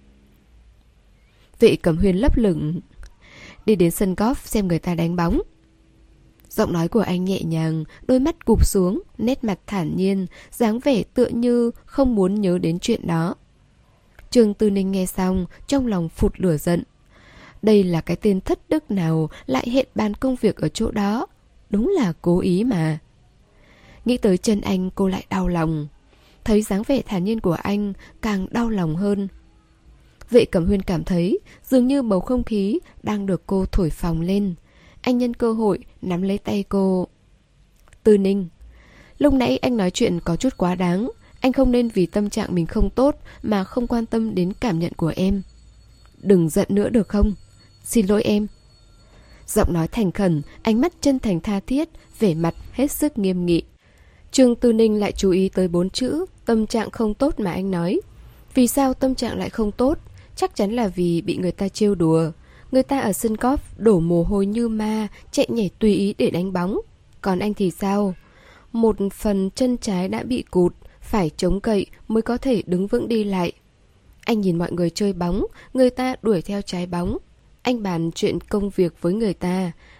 [SPEAKER 1] Vệ Cẩm Huyên lấp lửng: Đi đến sân golf xem người ta đánh bóng. Giọng nói của anh nhẹ nhàng, đôi mắt cụp xuống, nét mặt thản nhiên, dáng vẻ tựa như không muốn nhớ đến chuyện đó. Trương Tư Ninh nghe xong, trong lòng phụt lửa giận. Đây là cái tên thất đức nào lại hẹn bàn công việc ở chỗ đó? Đúng là cố ý mà. Nghĩ tới chân anh, cô lại đau lòng. Thấy dáng vẻ thản nhiên của anh, càng đau lòng hơn. Vệ Cẩm Huyên cảm thấy dường như bầu không khí đang được cô thổi phồng lên. Anh nhân cơ hội nắm lấy tay cô. Tư Ninh, lúc nãy anh nói chuyện có chút quá đáng. Anh không nên vì tâm trạng mình không tốt mà không quan tâm đến cảm nhận của em. Đừng giận nữa được không? Xin lỗi em. Giọng nói thành khẩn, ánh mắt chân thành tha thiết, vẻ mặt hết sức nghiêm nghị. Trương Tư Ninh lại chú ý tới bốn chữ tâm trạng không tốt mà anh nói. Vì sao tâm trạng lại không tốt? Chắc chắn là vì bị người ta trêu đùa. Người ta ở sân golf đổ mồ hôi như ma, chạy nhảy tùy ý để đánh bóng. Còn anh thì sao? Một phần chân trái đã bị cụt, phải chống cậy mới có thể đứng vững đi lại. Anh nhìn mọi người chơi bóng, người ta đuổi theo trái bóng. Anh bàn chuyện công việc với người ta,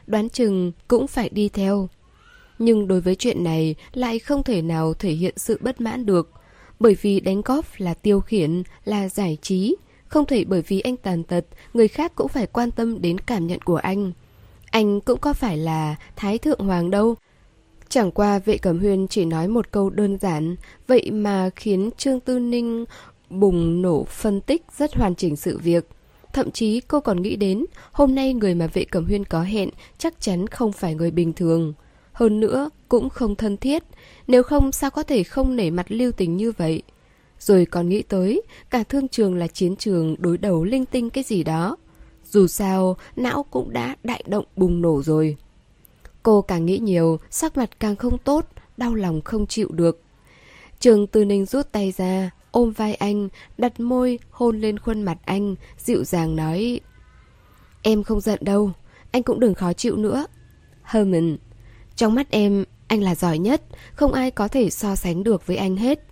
[SPEAKER 1] đoán chừng cũng phải đi theo. Nhưng đối với chuyện này lại không thể nào thể hiện sự bất mãn được, bởi vì đánh golf là tiêu khiển, là giải trí. Không thể bởi vì anh tàn tật, người khác cũng phải quan tâm đến cảm nhận của anh. Anh cũng có phải là Thái Thượng Hoàng đâu. Chẳng qua Vệ Cẩm Huyên chỉ nói một câu đơn giản, vậy mà khiến Trương Tư Ninh bùng nổ phân tích rất hoàn chỉnh sự việc. Thậm chí cô còn nghĩ đến hôm nay người mà Vệ Cẩm Huyên có hẹn chắc chắn không phải người bình thường. Hơn nữa cũng không thân thiết, nếu không sao có thể không nể mặt lưu tình như vậy. Rồi còn nghĩ tới cả thương trường là chiến trường đối đầu linh tinh cái gì đó. Dù sao não cũng đã đại động bùng nổ rồi. Cô càng nghĩ nhiều, sắc mặt càng không tốt, đau lòng không chịu được. Trương Tư Ninh rút tay ra, ôm vai anh, đặt môi hôn lên khuôn mặt anh, dịu dàng nói: Em không giận đâu, anh cũng đừng khó chịu nữa. Herman, trong mắt em, anh là giỏi nhất, không ai có thể so sánh được với anh hết.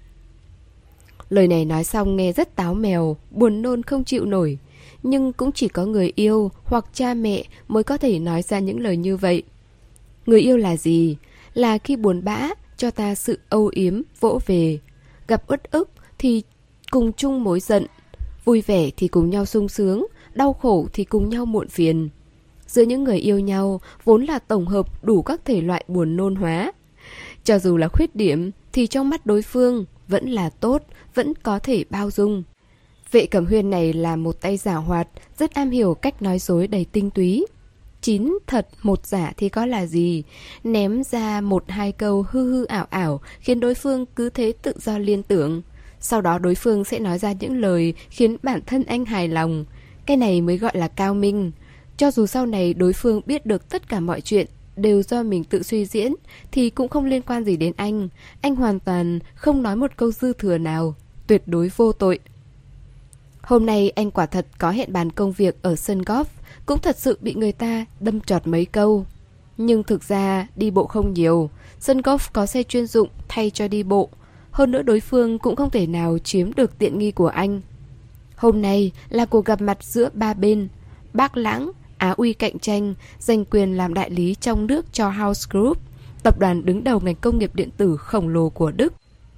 [SPEAKER 1] Lời này nói xong nghe rất táo mèo, buồn nôn không chịu nổi. Nhưng cũng chỉ có người yêu hoặc cha mẹ mới có thể nói ra những lời như vậy. Người yêu là gì? Là khi buồn bã, cho ta sự âu yếm, vỗ về. Gặp uất ức thì cùng chung mối giận. Vui vẻ thì cùng nhau sung sướng, đau khổ thì cùng nhau muộn phiền. Giữa những người yêu nhau vốn là tổng hợp đủ các thể loại buồn nôn hóa. Cho dù là khuyết điểm thì trong mắt đối phương vẫn là tốt, vẫn có thể bao dung. Vệ Cẩm Huyên này là một tay giảo hoạt, rất am hiểu cách nói dối đầy tinh túy. Chín thật một giả thì có là gì? Ném ra một hai câu hư hư ảo ảo khiến đối phương cứ thế tự do liên tưởng. Sau đó đối phương sẽ nói ra những lời khiến bản thân anh hài lòng. Cái này mới gọi là cao minh. Cho dù sau này đối phương biết được tất cả mọi chuyện đều do mình tự suy diễn thì cũng không liên quan gì đến anh. Anh hoàn toàn không nói một câu dư thừa nào, tuyệt đối vô tội. Hôm nay anh quả thật có hẹn bàn công việc ở sân golf, cũng thật sự bị người ta đâm trọt mấy câu. Nhưng thực ra đi bộ không nhiều, sân golf có xe chuyên dụng thay cho đi bộ. Hơn nữa đối phương cũng không thể nào chiếm được tiện nghi của anh. Hôm nay là cuộc gặp mặt giữa ba bên. Bác Lãng, Á Uy cạnh tranh, giành quyền làm đại lý trong nước cho House Group, tập đoàn đứng đầu ngành công nghiệp điện tử khổng lồ của Đức.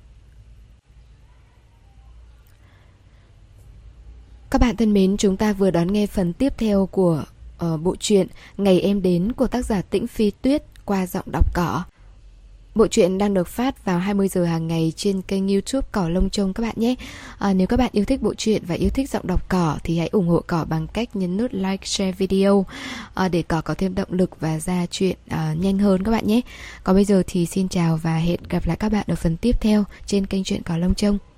[SPEAKER 1] Các bạn thân mến, chúng ta vừa đón nghe phần tiếp theo của uh, bộ truyện Ngày Em Đến của tác giả Tĩnh Phi Tuyết qua giọng đọc Cỏ. Bộ truyện đang được phát vào hai mươi giờ hàng ngày trên kênh YouTube Cỏ Lông Trông các bạn nhé. À, nếu các bạn yêu thích bộ truyện và yêu thích giọng đọc Cỏ thì hãy ủng hộ Cỏ bằng cách nhấn nút like, share video à, để Cỏ có thêm động lực và ra chuyện à, nhanh hơn các bạn nhé. Còn bây giờ thì xin chào và hẹn gặp lại các bạn ở phần tiếp theo trên kênh truyện Cỏ Lông Trông.